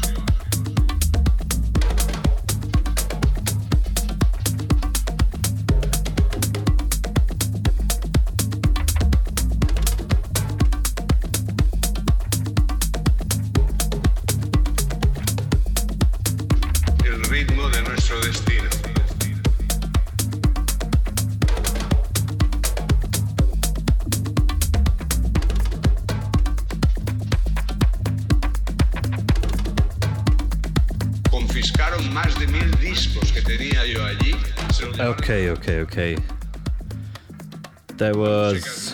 El ritmo de nuestro destino. Confiscaron más de mil discos que tenía yo allí. Se los llevaron. Okay, okay, okay. There was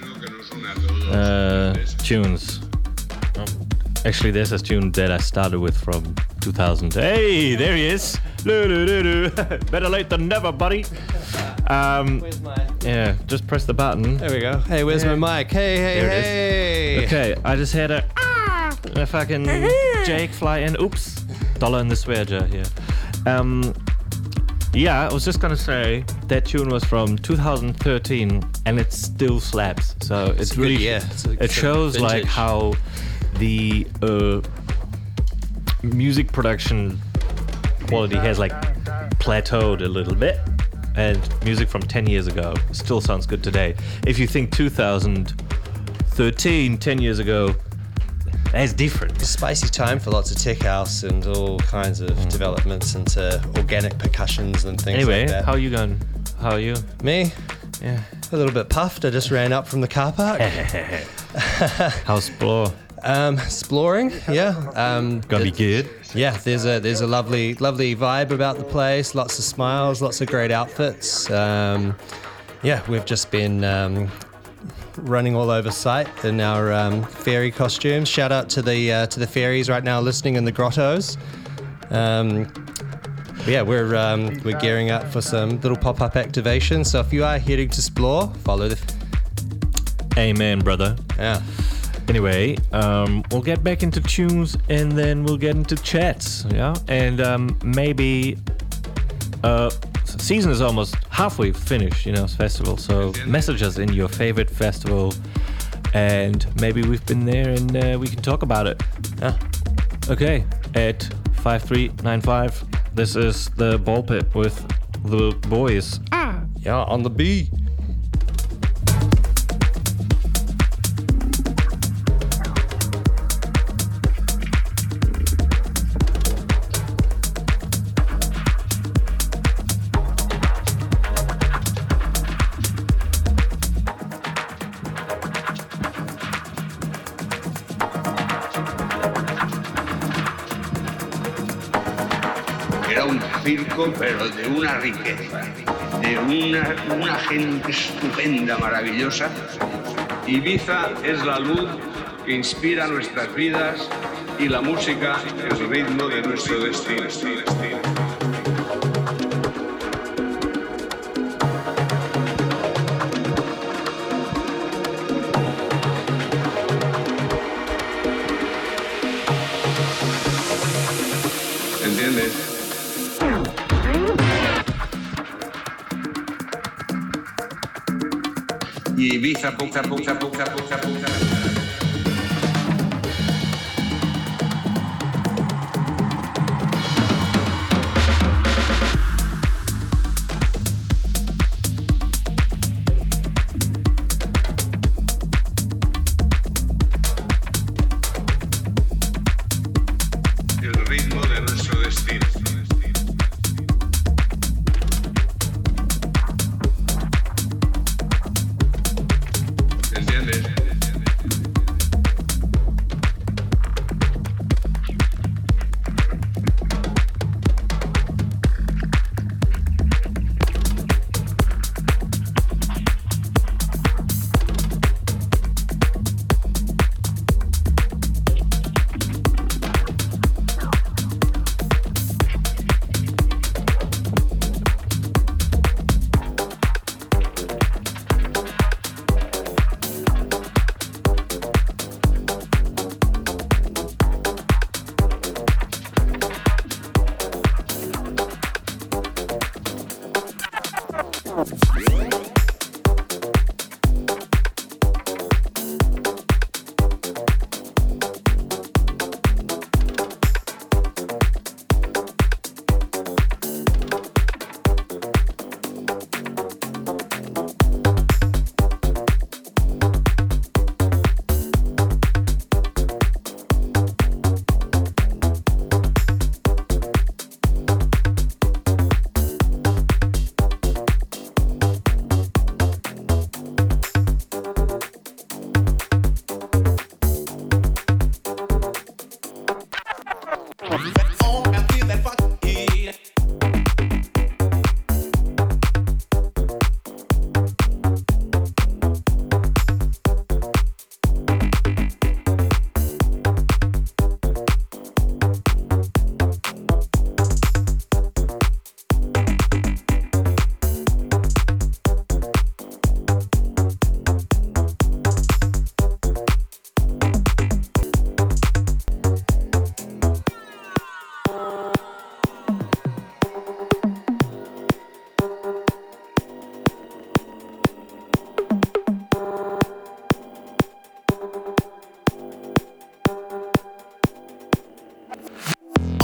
uh, tunes. Actually, there's a tune that I started with from two thousand. Hey, there he is. Better late than never, buddy. Um, Where's my... Yeah, just press the button. There we go. Hey, where's Yeah. my mic? Hey, hey, There hey. it is. Okay, I just had a, a fucking Jake fly in. Oops. Dollar in the swear jar here. Um, yeah, I was just gonna say that tune was from two thousand thirteen and it still slaps. So it's, It's a good really year. It's a- it it's a shows like vintage. how the uh, music production quality has like plateaued a little bit, and music from ten years ago still sounds good today. If you think two thousand thirteen, ten years ago, that's different. It's a spicy time for lots of tech house and all kinds of developments into organic percussions and things Anyway, like that. how you going? How are you? Me? Yeah. A little bit puffed. I just ran up from the car park. How's Explore? Um, exploring, yeah. Um, Gonna be good. Yeah, there's a there's a lovely lovely vibe about the place. Lots of smiles, lots of great outfits. Um, yeah, we've just been um, running all over site in our um, fairy costumes. Shout out to the uh, to the fairies right now listening in the grottos. Um, yeah, we're um, we're gearing up for some little pop-up activations. So if you are heading to explore, follow the. F- Amen, brother. Yeah. Anyway, um, we'll get back into tunes and then we'll get into chats, yeah? And um, maybe uh, season is almost halfway finished, you know, festival. So message us in your favorite festival and maybe we've been there and uh, we can talk about it. Yeah. Okay, at five three nine five, this is the Ball Pit with the boys. Yeah, on the B. Era un circo, pero de una riqueza, de una, una gente estupenda, maravillosa. Ibiza es la luz que inspira nuestras vidas y la música es el ritmo de nuestro destino. ¿Entiendes? Y Ibiza, poca, poca, poca, poca, poca. El ritmo de nuestro destino. ¿Entiendes?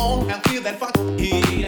on and feel that funky.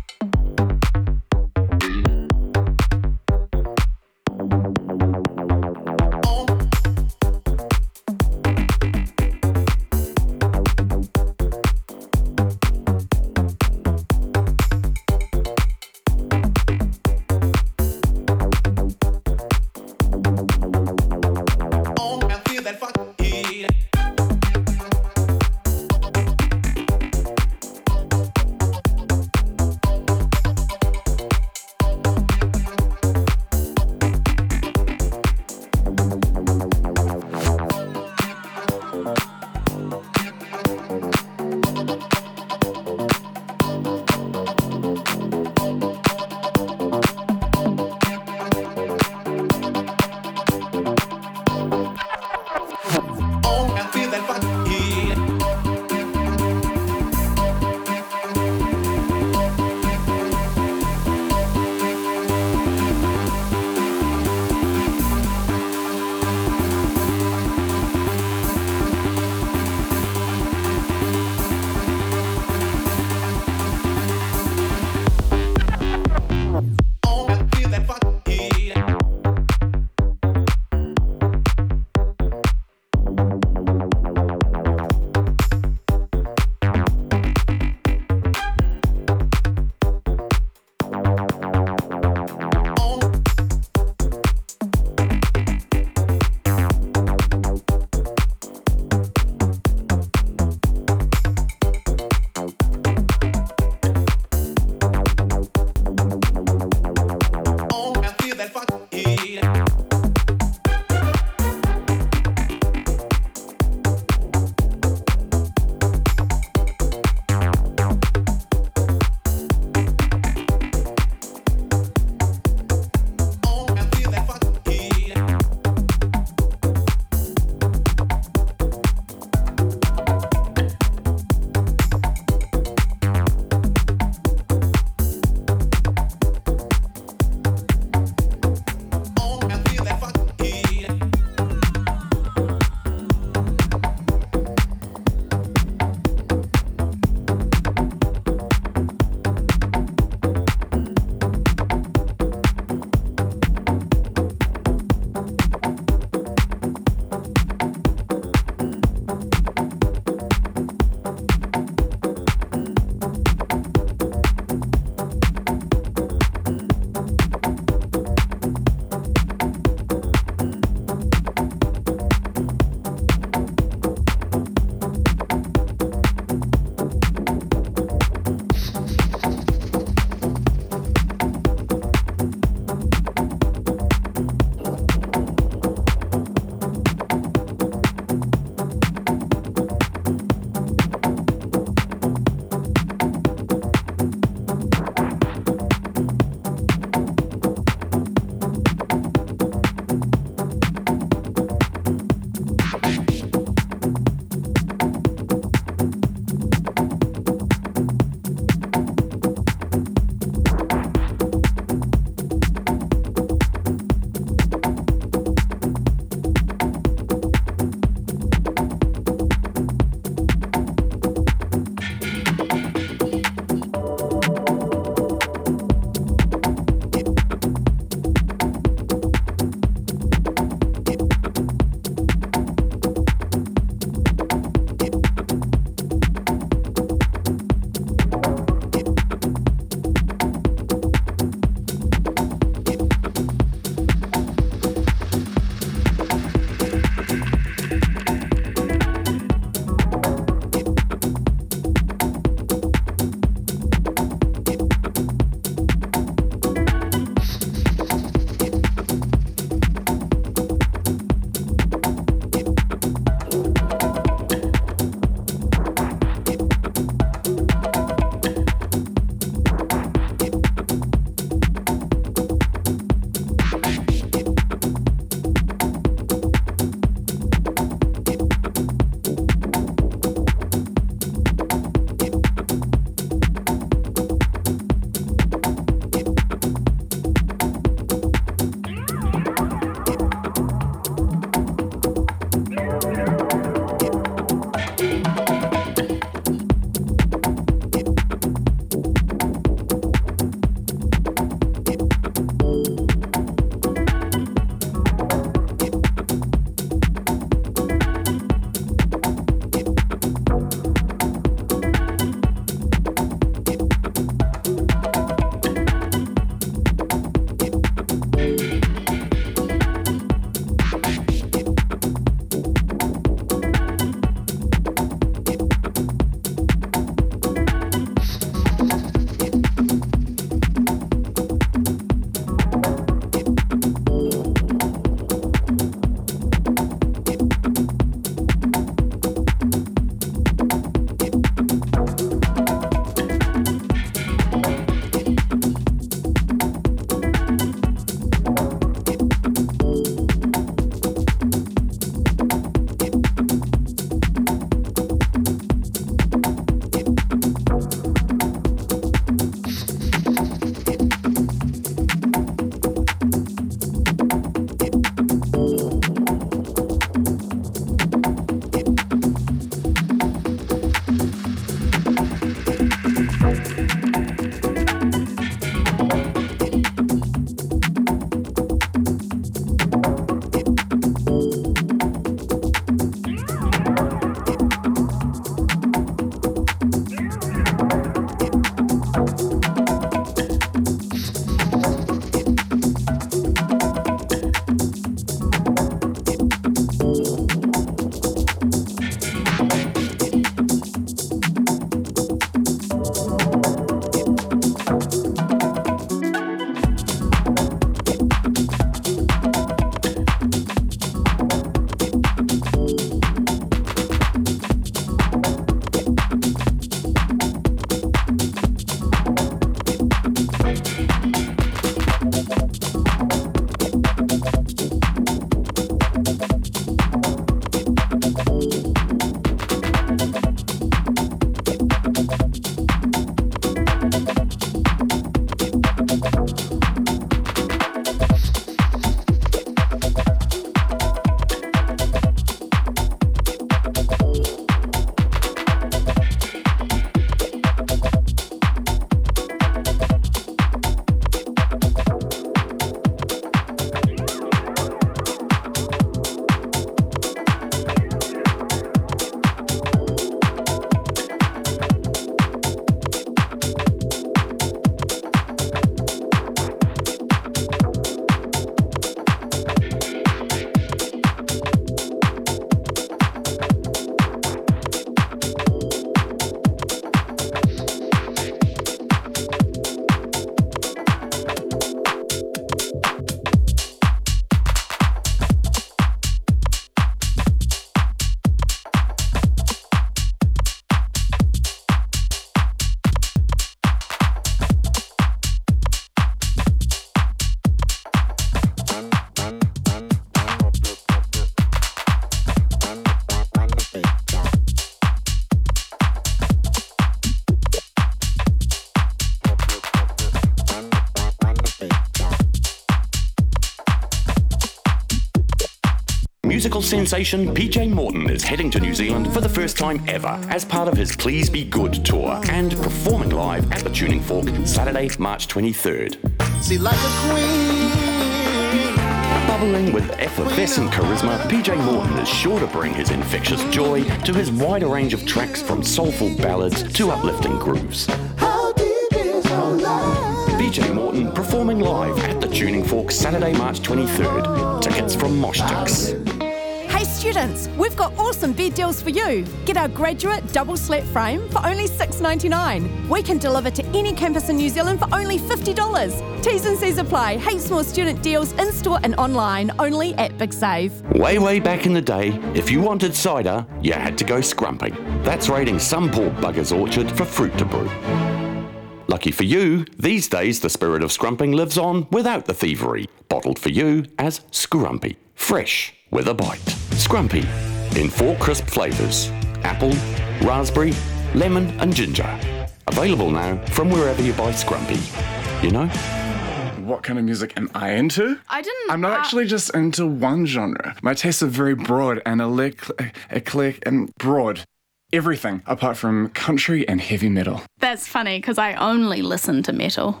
musical sensation P J Morton is heading to New Zealand for the first time ever as part of his Please Be Good tour and performing live at the Tuning Fork Saturday, March twenty-third. See, like a queen. Bubbling with effervescent charisma, P J Morton is sure to bring his infectious joy to his wider range of tracks from soulful ballads to uplifting grooves. How deep is your love? P J Morton performing live at the Tuning Fork Saturday, March twenty-third. Tickets from Moshticks. Hey students, we've got awesome bed deals for you. Get our graduate double slat frame for only six dollars ninety-nine. We can deliver to any campus in New Zealand for only fifty dollars. T's and C's apply. Heaps more student deals in-store and online, only at Big Save. Way, way back in the day, if you wanted cider, you had to go scrumping. That's raiding some poor bugger's orchard for fruit to brew. Lucky for you, these days the spirit of scrumping lives on without the thievery. Bottled for you as Scrumpy. Fresh with a bite. Scrumpy in four crisp flavours: apple, raspberry, lemon and ginger. Available now from wherever you buy Scrumpy. You know? What kind of music am I into? I didn't. I'm not uh, actually just into one genre. My tastes are very broad and elec- eclectic and broad. Everything apart from country and heavy metal. That's funny because I only listen to metal.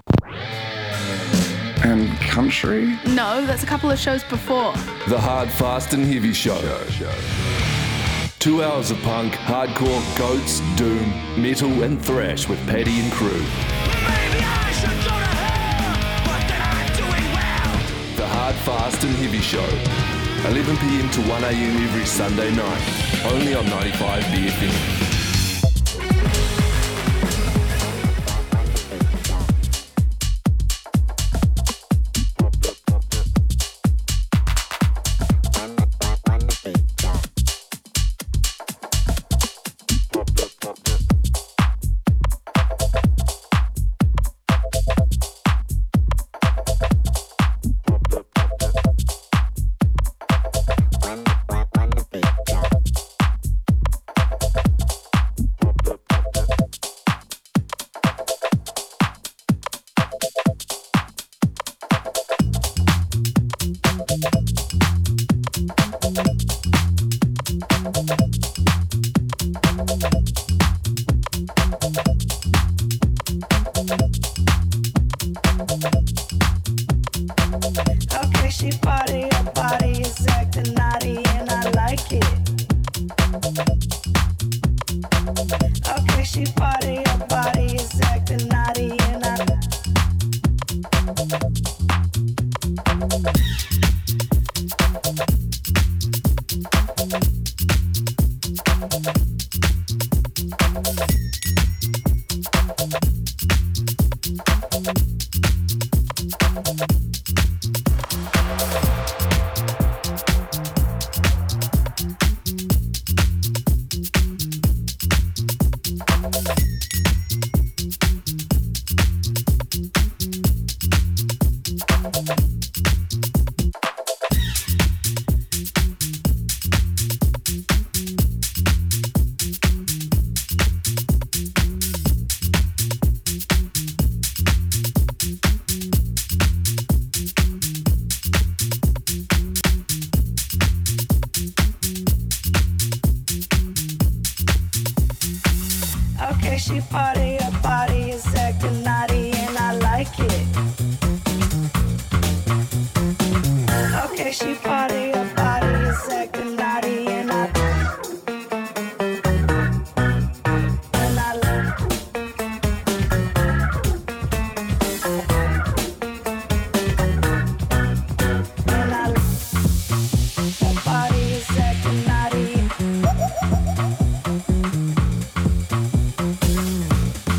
And country? No, that's a couple of shows before. The Hard, Fast and Heavy Show. Two hours of punk, hardcore, goats, doom, metal and thrash with Paddy and crew. The Hard, Fast and Heavy Show. eleven p.m. to one a.m. every Sunday night. Only on ninety-five B F M. she party, her body is acting naughty and I like it. Okay, she party, her body is acting naughty and I and I like and I her body is acting naughty.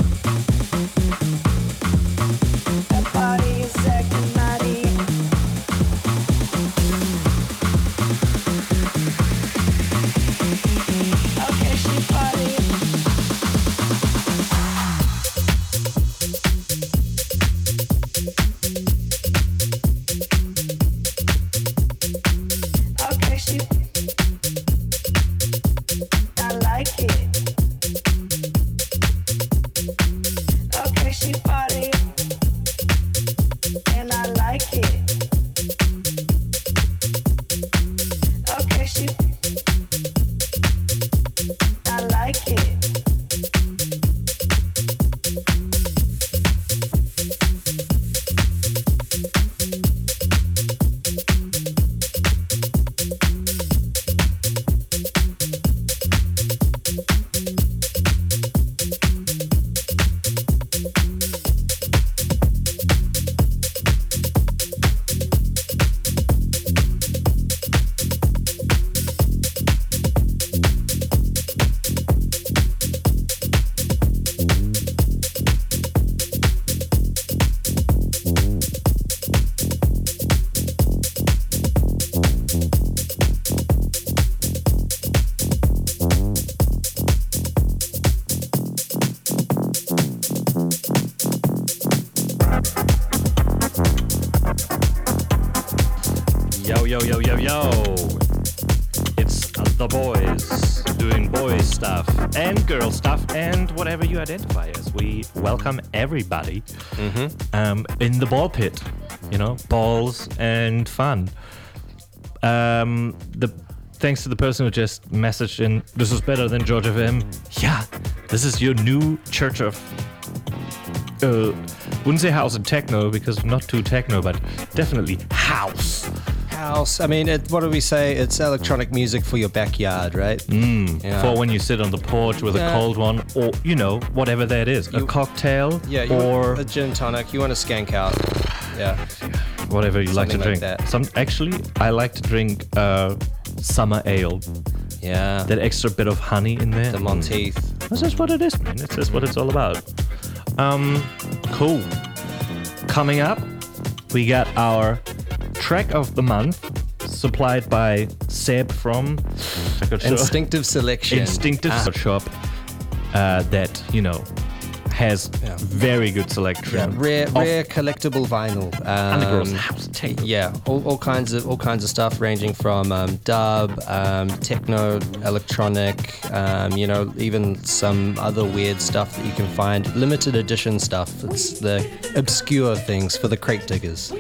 yo, yo, yo, yo. It's the boys doing boy stuff and girl stuff and whatever you identify as. We welcome everybody Mm-hmm. um, in the ball pit. You know, balls and fun. Um, the thanks to the person who just messaged in, this is better than George F M. Yeah, this is your new church of, uh, wouldn't say house and techno because not too techno, but definitely house. House. I mean, it, what do we say? It's electronic music for your backyard, right? Mm, Yeah. For when you sit on the porch with Yeah. a cold one, or, you know, whatever that is. A cocktail, Yeah, you or want a gin tonic. You want to skank out. Yeah. whatever you like to Something like drink. that. Some Actually, I like to drink uh, summer ale. Yeah. That extra bit of honey in there. The Monteith. This is what it is, man. This is what it's all about. Um, cool. Coming up, we got our track of the month, supplied by Seb from Instinctive Selection. Instinctive Ah. Shop. Uh, that you know has Yeah. very good selection. Yeah, rare, of rare collectible vinyl. Um, Underground house techno. Yeah, all, all kinds of all kinds of stuff, ranging from um, dub, um, techno, electronic, um, you know, even some other weird stuff that you can find. Limited edition stuff. It's the obscure things for the crate diggers.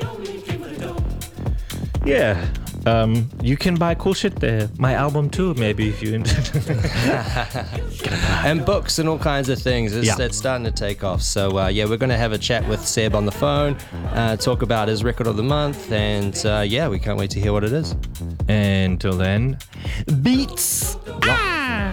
Yeah. Um, you can buy cool shit there. My album too, maybe if you. And books and all kinds of things. It's, Yeah. it's starting to take off. So uh, yeah, we're going to have a chat with Seb on the phone, uh, talk about his record of the month, and uh, yeah, we can't wait to hear what it is. Until then, beats. Ah!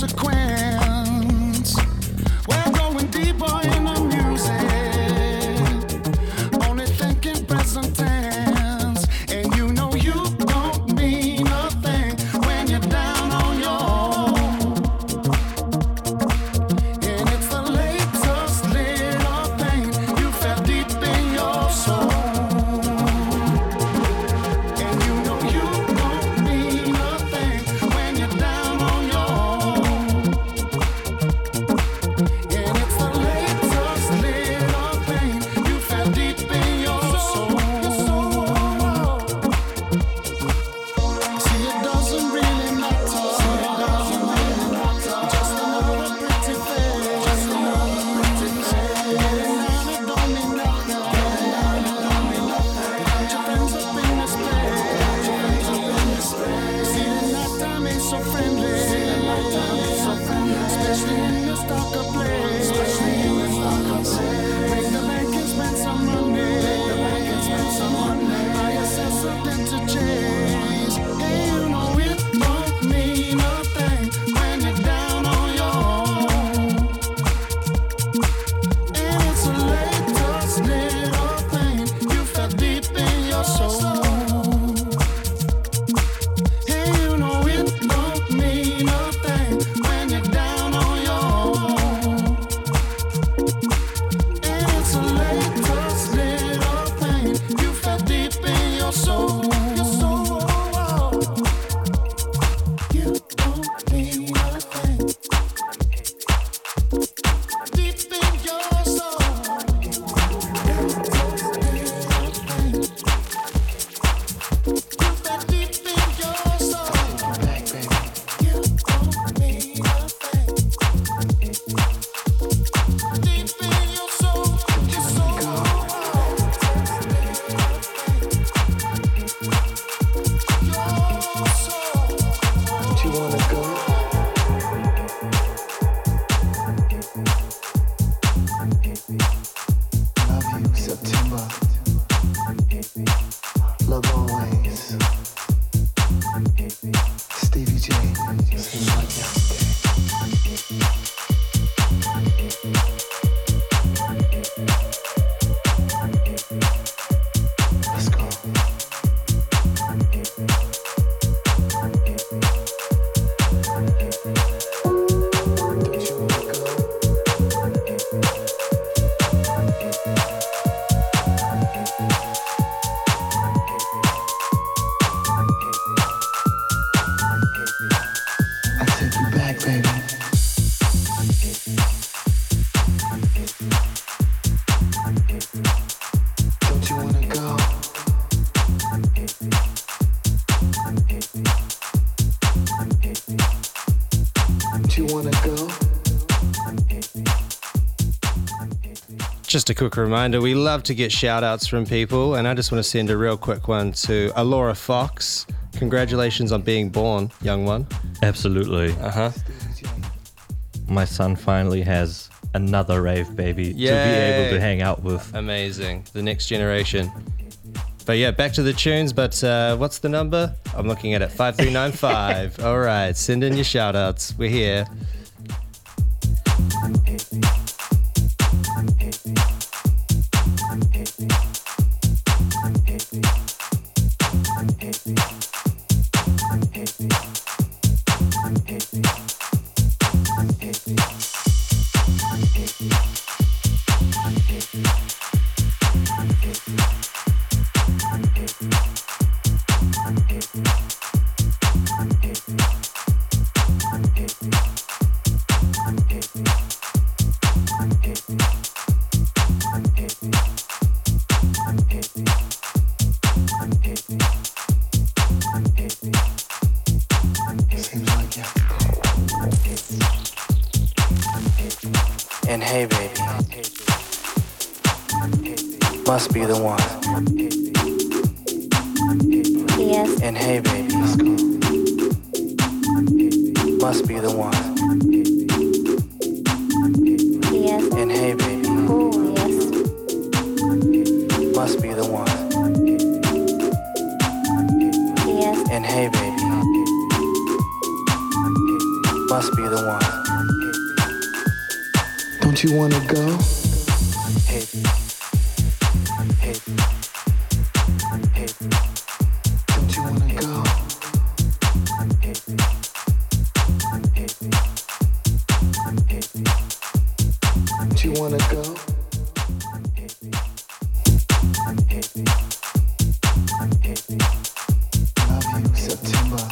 consequence. We're going deeper in the music, only thinking present tense. And you know you don't mean a thing when you're down on your own. And it's the latest little pain you felt deep in your soul. And you know you don't mean a thing when you're down on your own. And it's the latest little pain you felt deep in your soul. See, it doesn't really matter. Just another pretty face. Just another pretty face. It don't mean nothing. Got your friends up in this place. See, the nighttime ain't so friendly. Especially in this darker place. Break the bank and spend some money. Buy yourself something to chase. And you know it don't mean a thing when you're down on your own. And it's the latest little thing you felt deep in your soul. And you know it don't mean a thing when you're down on your own. And it's the latest little thing you felt deep in your soul. Your soul. You don't mean a thing deep in your soul. You don't mean a thing. You felt deep in your soul. You don't mean a thing deep in your soul. Your soul. Don't you wanna go? Love you, September. Love always. Stevie J. Seems like yesterday. Let's go. Don't you wanna go? I take you back, baby. Don't you wanna go? Don't you wanna go? Just a quick reminder, we love to get shout outs from people, and I just want to send a real quick one to Alora Fox. Congratulations on being born, young one. Absolutely. Uh huh. My son finally has another rave baby to be Yay. able to hang out with. Amazing. The next generation. But yeah, back to the tunes. But uh, what's the number? I'm looking at it, five three nine five. All right, send in your shout outs. We're here. Seems like yesterday. And hey, baby, must be the one. Yes. And hey, baby, must be the one. Yes. And hey, baby, Oh, yes. must be the one. Yes. And hey, baby, must be the one. Don't you wanna go? Hey, hey, hey. Don't you wanna go? Hey, hey, hey. Don't you wanna go? Hey, hey, hey. Love you, September.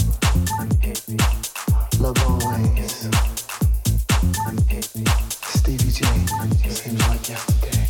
Love always. Stevie J, seems like yesterday.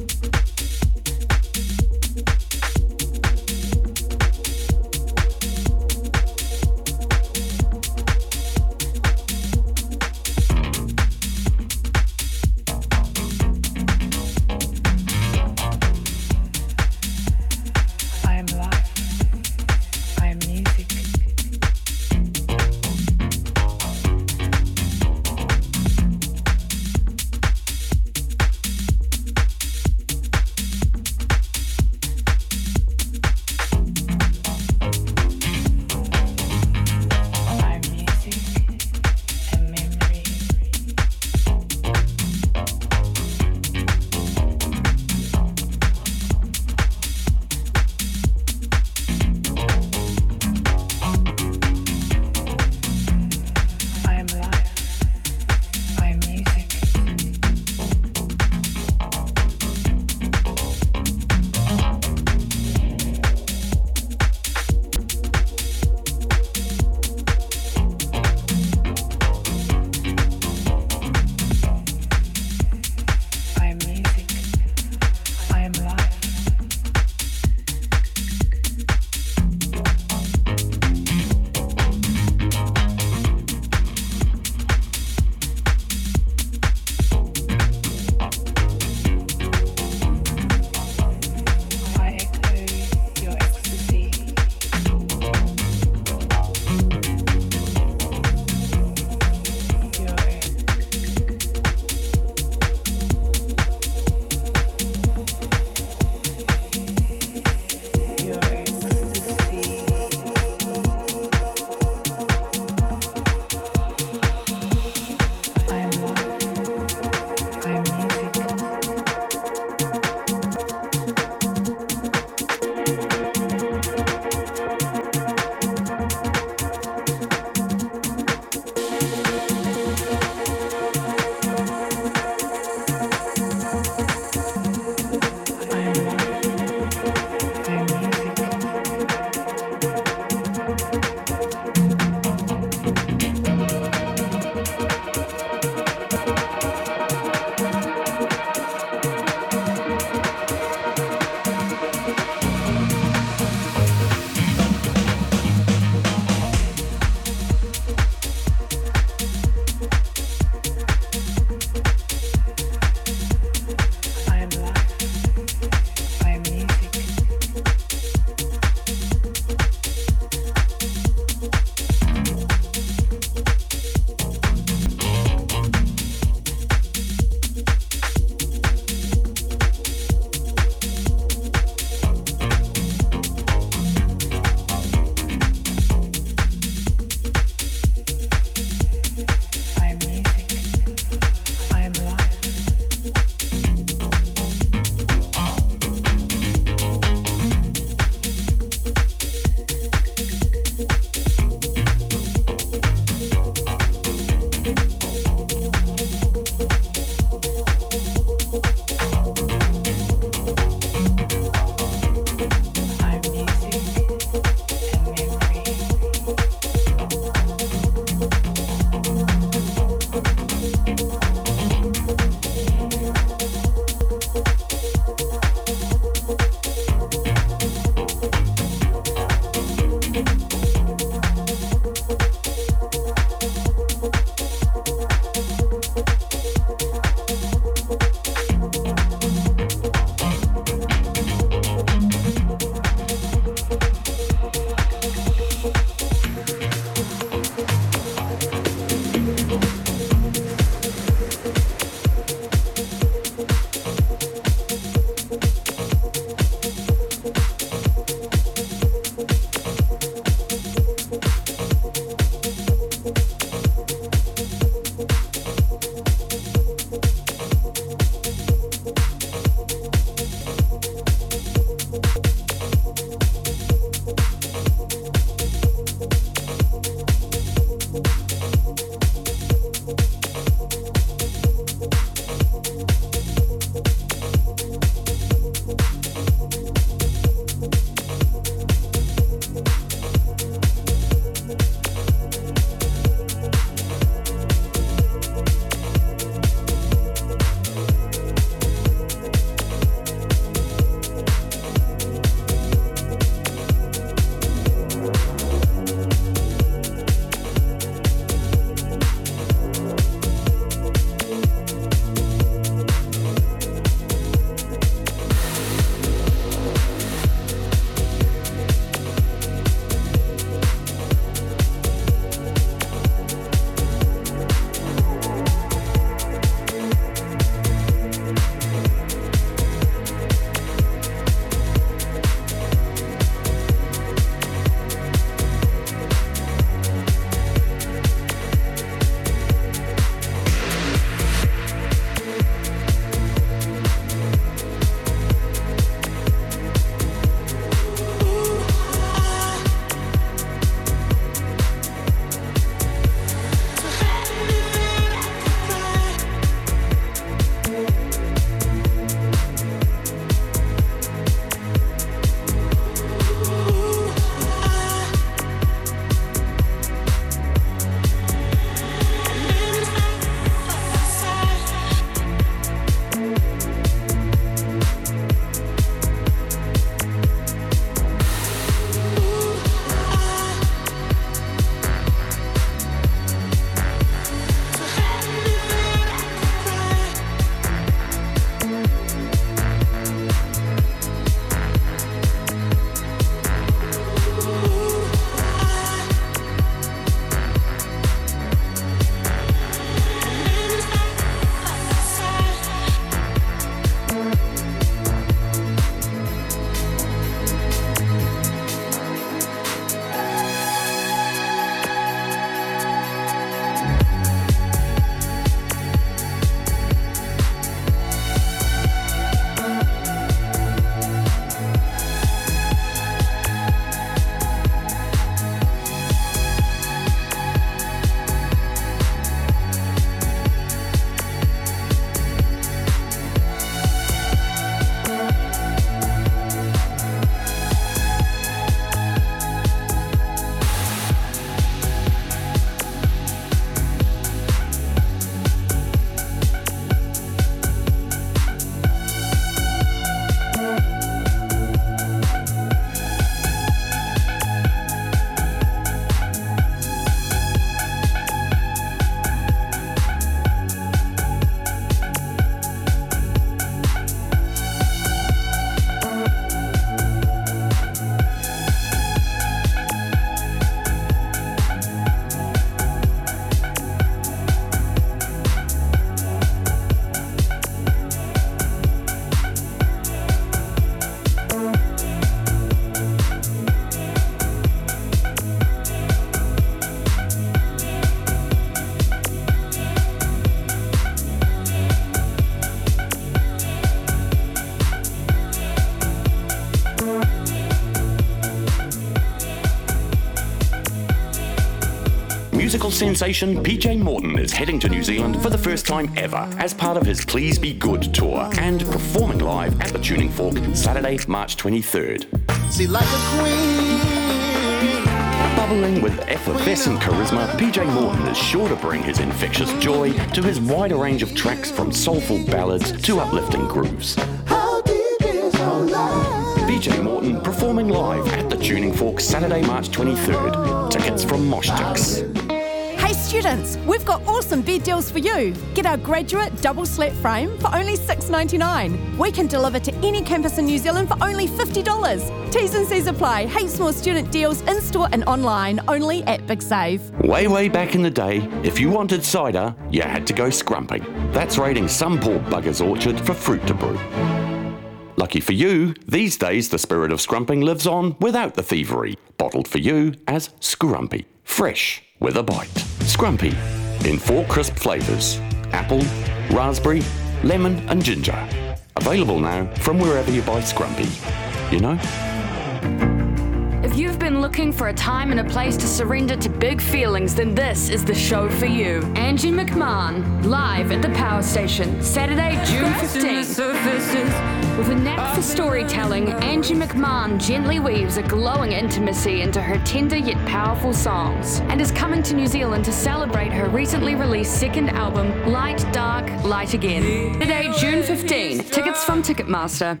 musical sensation P J Morton is heading to New Zealand for the first time ever as part of his Please Be Good tour and performing live at the Tuning Fork Saturday, March twenty-third. See, like a queen. Bubbling with effervescent charisma, P J Morton is sure to bring his infectious joy to his wider range of tracks from soulful ballads to uplifting grooves. How deep is your love? P J Morton performing live at the Tuning Fork Saturday, March twenty-third. Tickets from Moshticks. Hey students, we've got awesome bed deals for you. Get our graduate double slat frame for only six ninety-nine. We can deliver to any campus in New Zealand for only fifty dollars. T's and C's apply. Heaps more student deals in-store and online, only at Big Save. Way, way back in the day, if you wanted cider, you had to go scrumping. That's raiding some poor bugger's orchard for fruit to brew. Lucky for you, these days the spirit of scrumping lives on without the thievery. Bottled for you as Scrumpy. Fresh with a bite. Scrumpy in four crisp flavours: apple, raspberry, lemon and ginger. Available now from wherever you buy Scrumpy. You know? If you've been looking for a time and a place to surrender to big feelings, then this is the show for you. Angie McMahon, live at the Power Station, Saturday, June fifteenth. With a knack for storytelling, Angie McMahon gently weaves a glowing intimacy into her tender yet powerful songs, and is coming to New Zealand to celebrate her recently released second album, Light, Dark, Light Again. Saturday, June fifteenth. Tickets from Ticketmaster.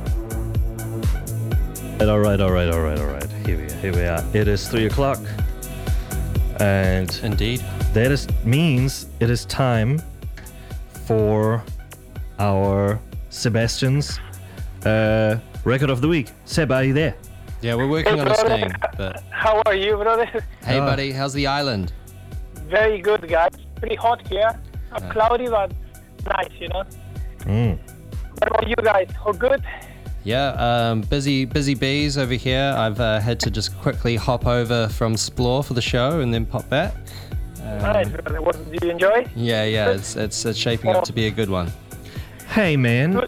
All right, all right, all right, all right. Here we are. Here we are. It is three o'clock, and indeed, that is means it is time for our Sebastian's uh, record of the week. Seb, are you there? Yeah, we're working Hey, on his brother. name. But How are you, brother? hey, Oh. buddy, how's the island? Very good, guys. Pretty hot here. Uh, Uh. cloudy, but nice, you know. Mm. What about you guys? All good? Yeah, um, busy, busy bees over here. I've uh, had to just quickly hop over from Splore for the show and then pop back. Um, nice, brother. What did you enjoy? Yeah, yeah, it's it's, it's shaping up to be a good one. Hey, man.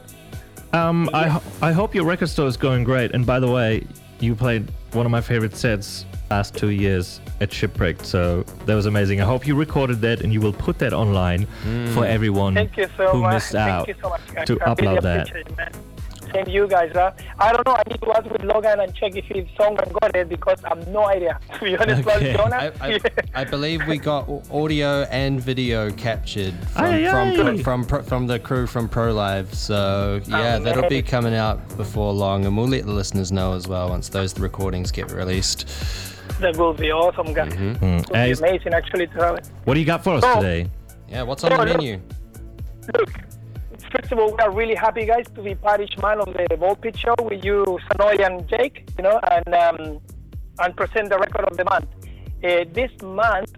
Um, I ho- I hope your record store is going great. And by the way, you played one of my favorite sets last two years at Shipwrecked, so that was amazing. I hope you recorded that and you will put that online for everyone Thank you so who much. missed out Thank you so much, guys. to I really upload that. appreciate it, man. Same to you guys, huh? I don't know. I need to ask with Logan and check if his song got it because I have no idea. To be honest, Okay. Jonah. I, I, I believe we got au- audio and video captured from Aye, from, aye. from, from, pro- from the crew from ProLive. So yeah, that'll be coming out before long, and we'll let the listeners know as well once those recordings get released. That will be awesome, guys. Mhm. It will Hey, be amazing, actually, to have it. What do you got for us So- today? Yeah, what's on the Oh, no. menu? Look, first of all, we are really happy, guys, to be Parish Man of the Ball Pit Show with you, Sanoy and Jake, you know, and um, and present the record of the month. Uh, this month,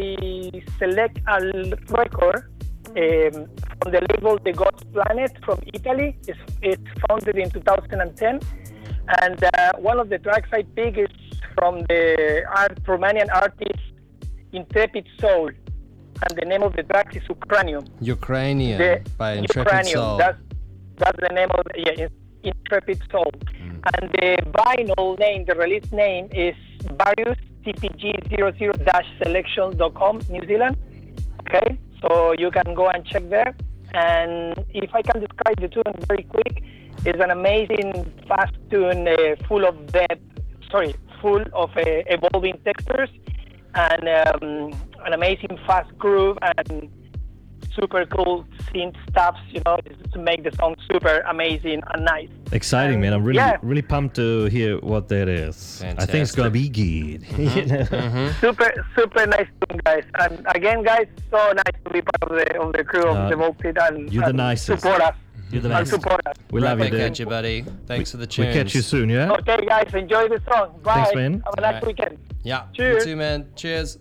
I select a l- record um, from the label The God's Planet from Italy. It's, it's founded in two thousand ten, and uh, one of the tracks I pick is from the art, Romanian artist Intrepid Soul. And the name of the track is Ukrainium. Ukrainian The by Intrepid Ukrainium, Soul. That's, that's the name of the, yeah, In- Intrepid Soul. Mm. And the vinyl name, the release name is Various T P G zero zero selections dot com, New Zealand. Okay, so you can go and check there. And if I can describe the tune very quick, it's an amazing fast tune, uh, full of depth, sorry, full of uh, evolving textures, and um, an amazing fast groove and super cool synth stuffs, you know, to make the song super amazing and nice. Exciting, man. I'm really, yeah. really pumped to hear what that is. I think it's going to be good. You know? Super, super nice tune, guys. And again, guys, so nice to be part of the of the crew of Uh, the Vogue Pit and, you're the and nicest. support us. You're the And nicest. support us. We love Right you, back dude. at you, buddy. Thanks for the We tunes. catch you soon, yeah? Okay, guys, enjoy the song. Bye. Thanks, man. Have a nice Alright. weekend. Yeah, Cheers. you too, man. Cheers.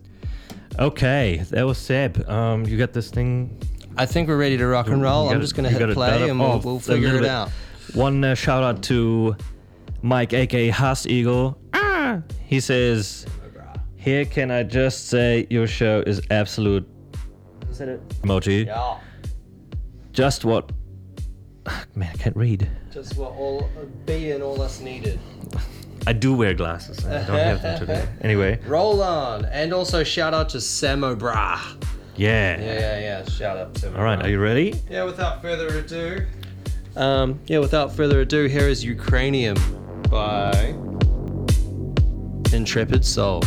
Okay, that was Seb. Um, you got this thing? I think we're ready to rock and You roll. got I'm it- just going to you got hit it play dialed up? and we'll, Oh, we'll a figure little it bit. out. One uh, shout out to Mike, aka Haas Eagle. Ah! He says, "Here can I just say your show is absolute." Is that it? Emoji. Yeah. Just what? Man, I can't read. Just what all B and all us needed. I do wear glasses. I don't have them today. Anyway. Roll on. And also shout out to Samo Bra. Yeah. Yeah, yeah, yeah. Shout out to Samo All right, Bra. are you ready? Yeah, without further ado. Um, yeah, without further ado, here is Ukrainium by Intrepid Soul.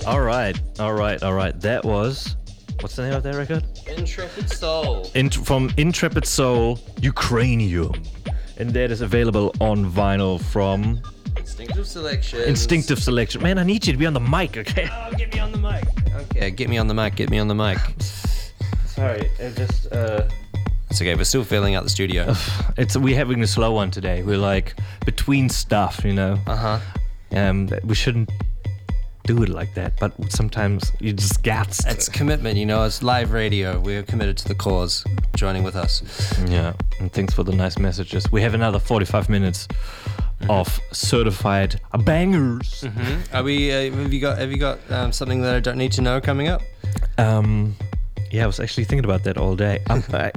All right, all right, all right. That was, what's the name of that record? Intrepid Soul. Int- from Intrepid Soul, Ukrainium. And that is available on vinyl from Instinctive Selection. Instinctive Selection. Man, I need you to be on the mic, okay? Oh, get me on the mic. Okay, get me on the mic, get me on the mic. Sorry, it just, uh... It's okay, we're still filling out the studio. It's We're having a slow one today. We're like between stuff, you know? Uh-huh. Um, we shouldn't do it like that, but sometimes you just got It's commitment, you know, it's live radio. We're committed to the cause. Joining with us. Yeah, and thanks for the nice messages. We have another forty-five minutes mm-hmm. of certified bangers. Mm-hmm. Are we? Uh, have you got? Have you got um, something that I don't need to know coming up? Um, yeah, I was actually thinking about that all day. Um, I,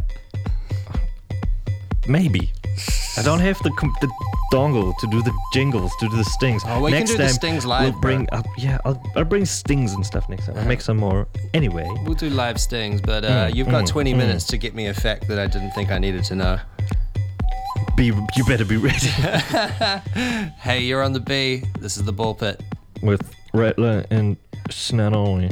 maybe. I don't have the, com- the dongle to do the jingles, to do the stings. Oh, we next can do time the stings live. We'll bring bro. up, yeah, I'll, I'll bring stings and stuff next time. I'll make some more. Anyway, we'll do live stings, but uh, mm, you've got mm, twenty mm. minutes to get me a fact that I didn't think I needed to know. Be, you better be ready. Hey, you're on the B. This is the Ball Pit with Rattler and Snanoli.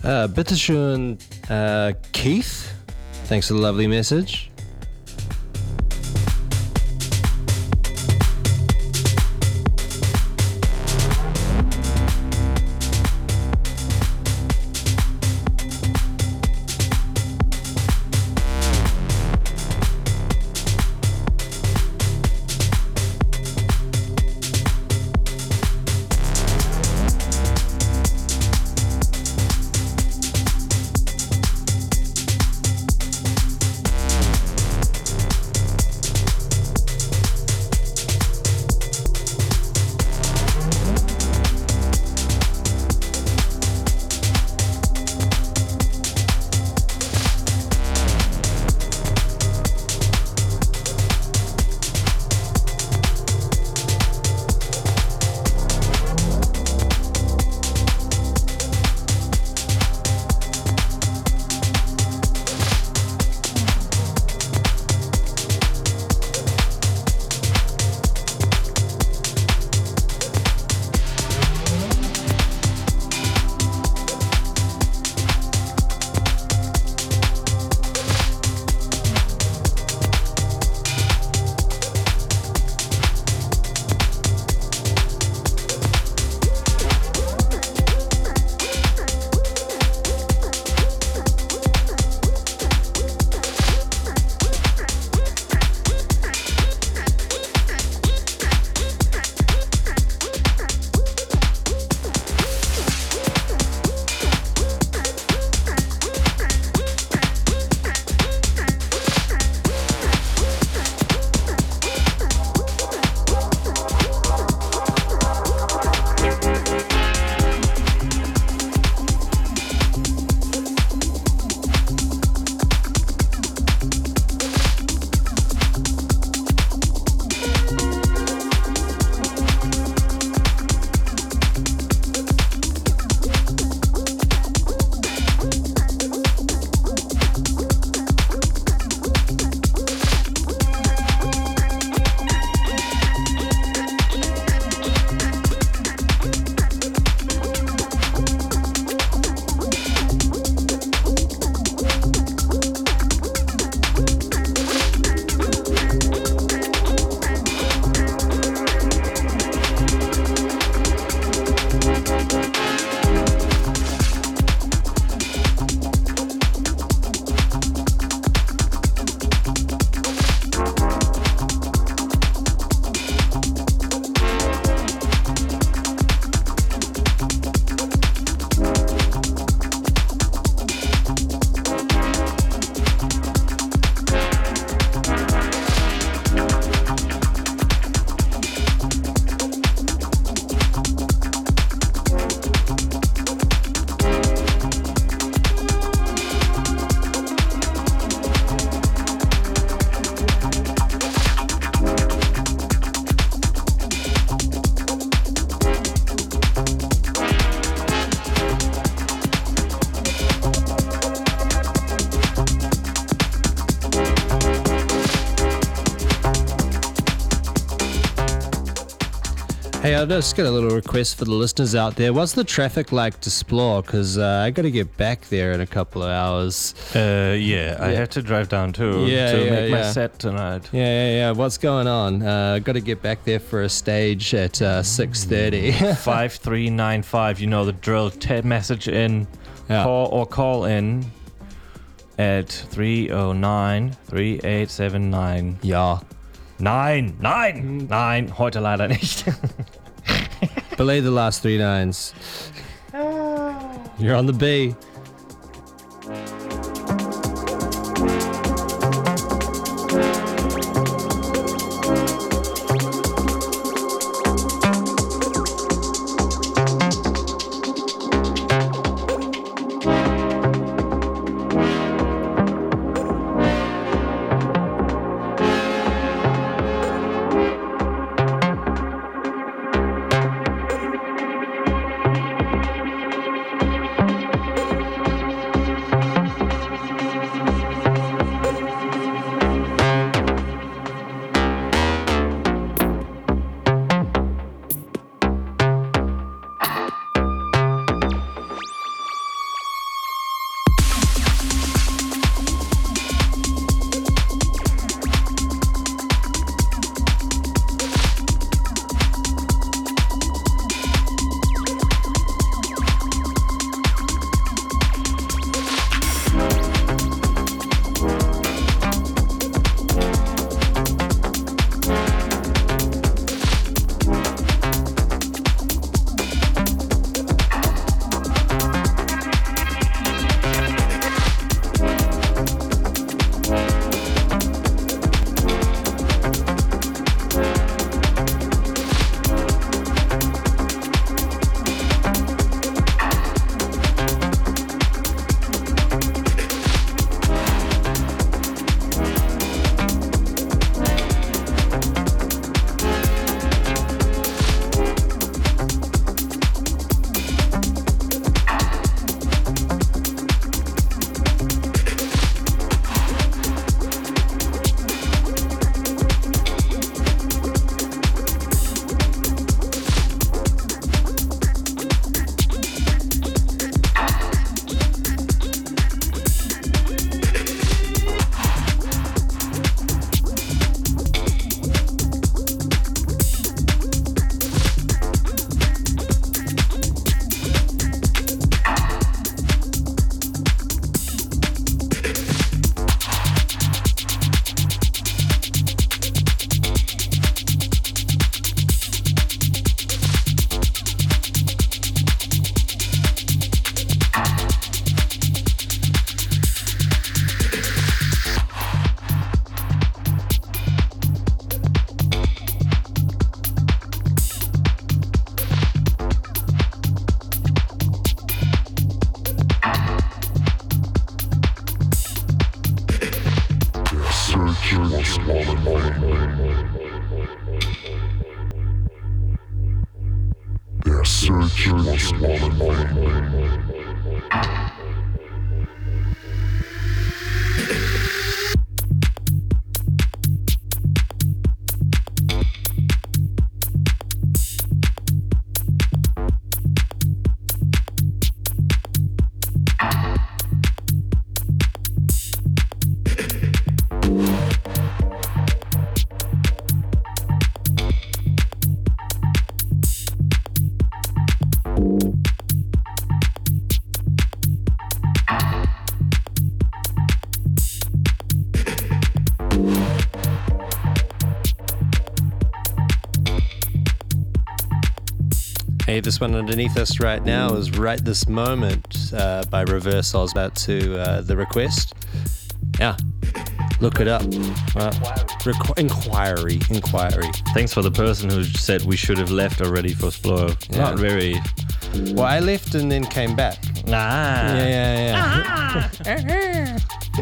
Uh, Bitteschön, uh, Keith. Thanks for the lovely message. Hey, I just got a little request for the listeners out there. What's the traffic like to Splore? Because uh, I got to get back there in a couple of hours. Uh, yeah, I have to drive down too yeah, to yeah, make my yeah. set tonight. Yeah, yeah, yeah. What's going on? Uh, got to get back there for a stage at uh, six thirty. five three nine five. You know the drill. Te- message in, Yeah. call or call in at three oh nine, three eight seven nine. Ja. Nein, nein, nein. Heute leider nicht. Belay the last three nines. You're on the B. Hey, this one underneath us right now is Right This Moment uh, by Reverse Oz, about to uh, The Request. Yeah, look it up. Uh, requ- inquiry, inquiry. Thanks for the person who said we should have left already for Sploro. Yeah. Not very... Well, I left and then came back. Ah. Yeah, yeah, yeah.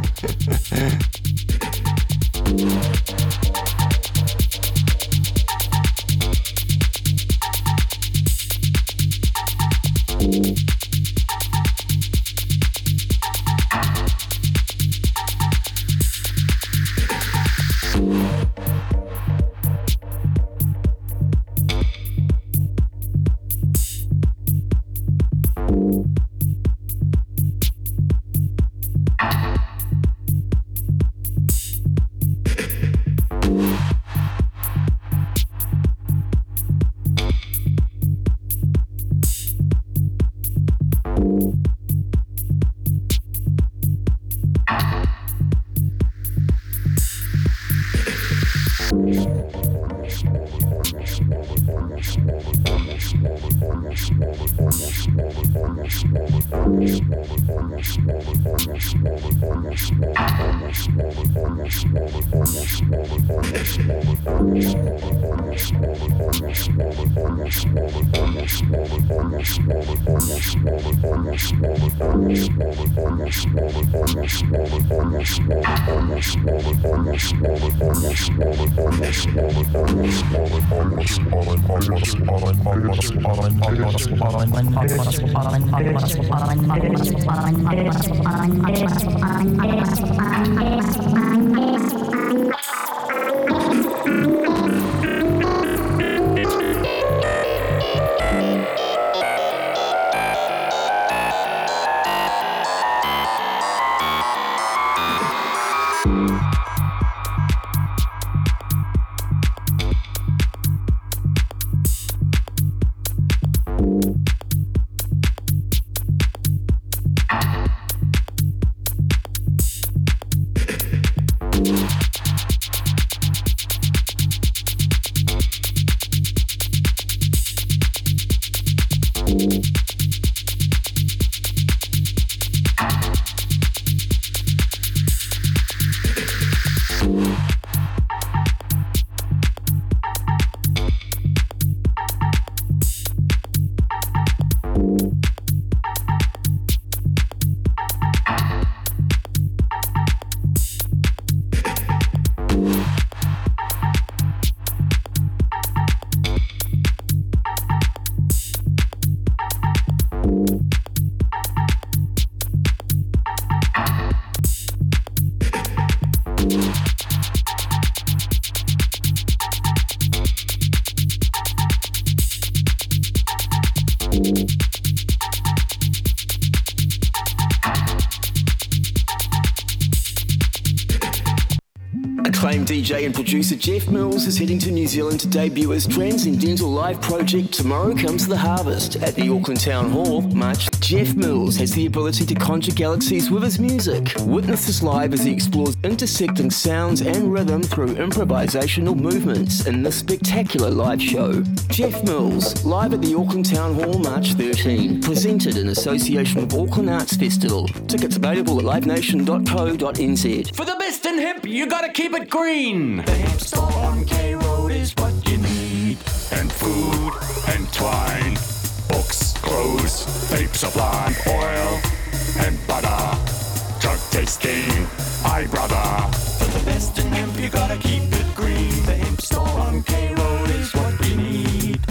Acclaimed D J and producer Jeff Mills is heading to New Zealand to debut his Transcendental live project Tomorrow Comes the Harvest at the Auckland Town Hall, March. Jeff Mills has the ability to conjure galaxies with his music. Witness this live as he explores intersecting sounds and rhythm through improvisational movements in this spectacular live show. Jeff Mills, live at the Auckland Town Hall, March thirteenth. Presented in association with Auckland Arts Festival. Tickets available at live nation dot co dot n z. For the best in hip, you gotta keep it green. The hip store on K Road is what you need. And food and twine, books, clothes, vapes of plant oil and butter. Drug tasting, aye brother. For the best in hemp, you gotta keep it green. The hip store on K Road is what you need.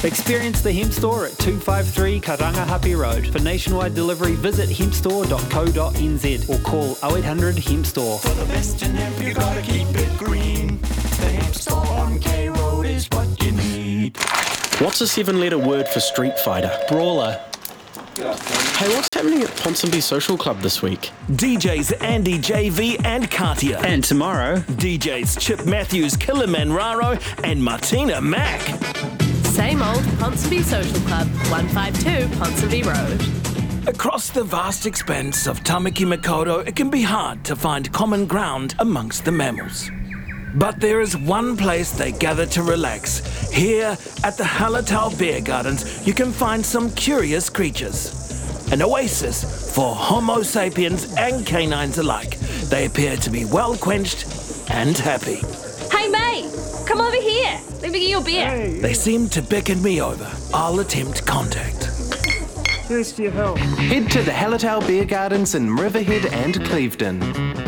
Experience the Hemp Store at two fifty-three Karangahape Road. For nationwide delivery, visit hemp store dot co dot n z or call oh eight hundred hemp store. For the best in hemp, you gotta keep it green. The Hemp Store on K Road is what you need. What's a seven-letter word for Street Fighter? Brawler. Hey, what's happening at Ponsonby Social Club this week? D Js Andy J V and Katia. And tomorrow, D Js Chip Matthews, Killerman Raro, and Martina Mack. Same old Ponsonby Social Club, one fifty-two Ponsonby Road. Across the vast expanse of Tamaki Makaurau, it can be hard to find common ground amongst the mammals. But there is one place they gather to relax. Here at the Hallertau Bear Gardens, you can find some curious creatures. An oasis for Homo sapiens and canines alike. They appear to be well quenched and happy. Hey mate, come over here. Let me get your beer. They seem to beckon me over. I'll attempt contact. Here's to your help. Head to the Hallertau Bear Gardens in Riverhead and Clevedon.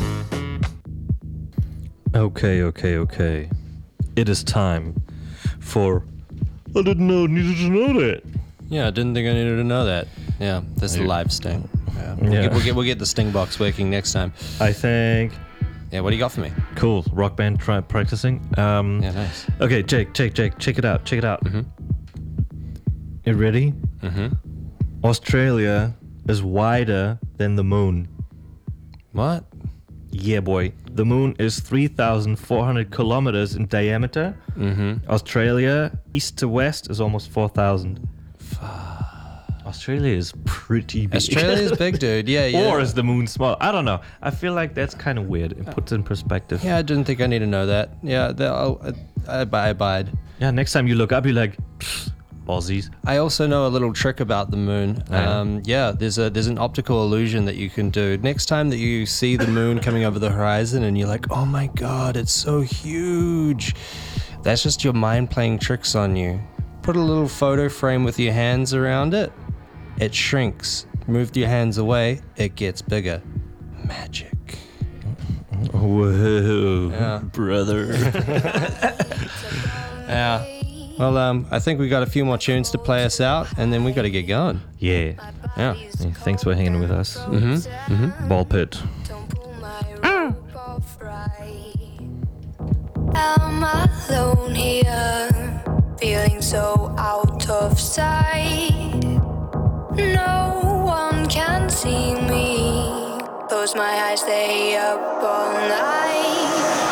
Okay, okay, okay. It is time for... I didn't know, needed to know that. Yeah, I didn't think I needed to know that. Yeah, that's the live sting. Yeah. We'll, Yeah. Get, we'll, get, we'll get the sting box working next time. I think... Yeah, what do you got for me? Cool. Rock band try practicing. Um, yeah, nice. Okay, Jake, Jake, Jake, check it out, check it out. Mm-hmm. You ready? Mm-hmm. Australia is wider than the moon. What? Yeah, boy. The moon is three thousand four hundred kilometers in diameter. Mm-hmm. Australia, east to west, is almost four thousand. Australia is pretty big. Australia is big, dude. Yeah, yeah. Or is the moon small? I don't know. I feel like that's kind of weird. It puts it in perspective. Yeah, I didn't think I need to know that. Yeah, that, I'll, I, I abide. Yeah, next time you look up, you're like, Aussies. I also know a little trick about the moon. Yeah. Um, yeah, there's a there's an optical illusion that you can do. Next time that you see the moon coming over the horizon and you're like, oh my god, it's so huge. That's just your mind playing tricks on you. Put a little photo frame with your hands around it. It shrinks. Move your hands away, it gets bigger. Magic. Whoa, Yeah. brother. Yeah. Well, um, I think we got a few more tunes to play us out, and then we got to get going. Yeah. Yeah. Yeah, thanks for hanging with us. Mm-hmm. Mm-hmm. Ball pit. I'm alone here, feeling so out of sight. No one can see me. Close my eyes, stay up all night.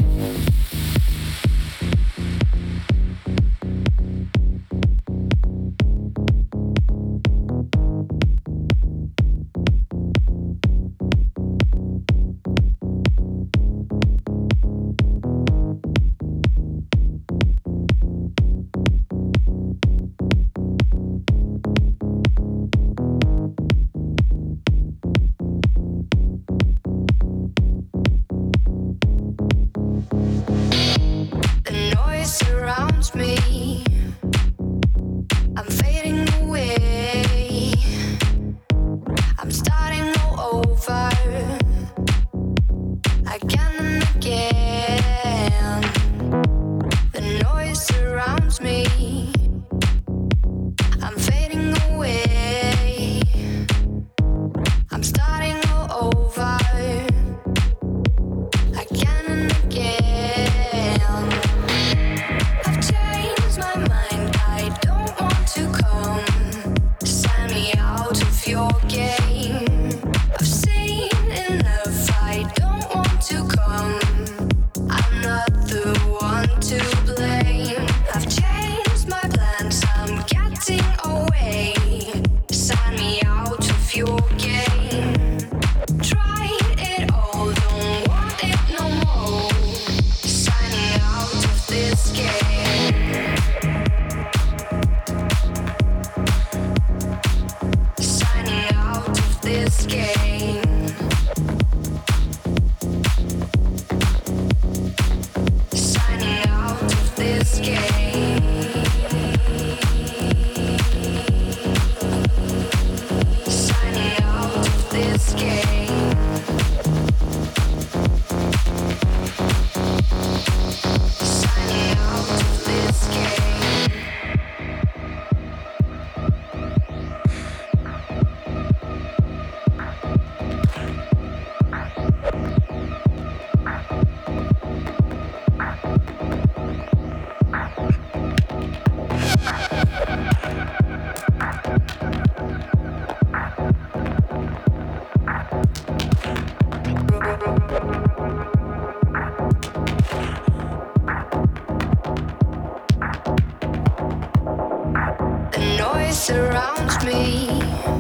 Signing out surrounds me.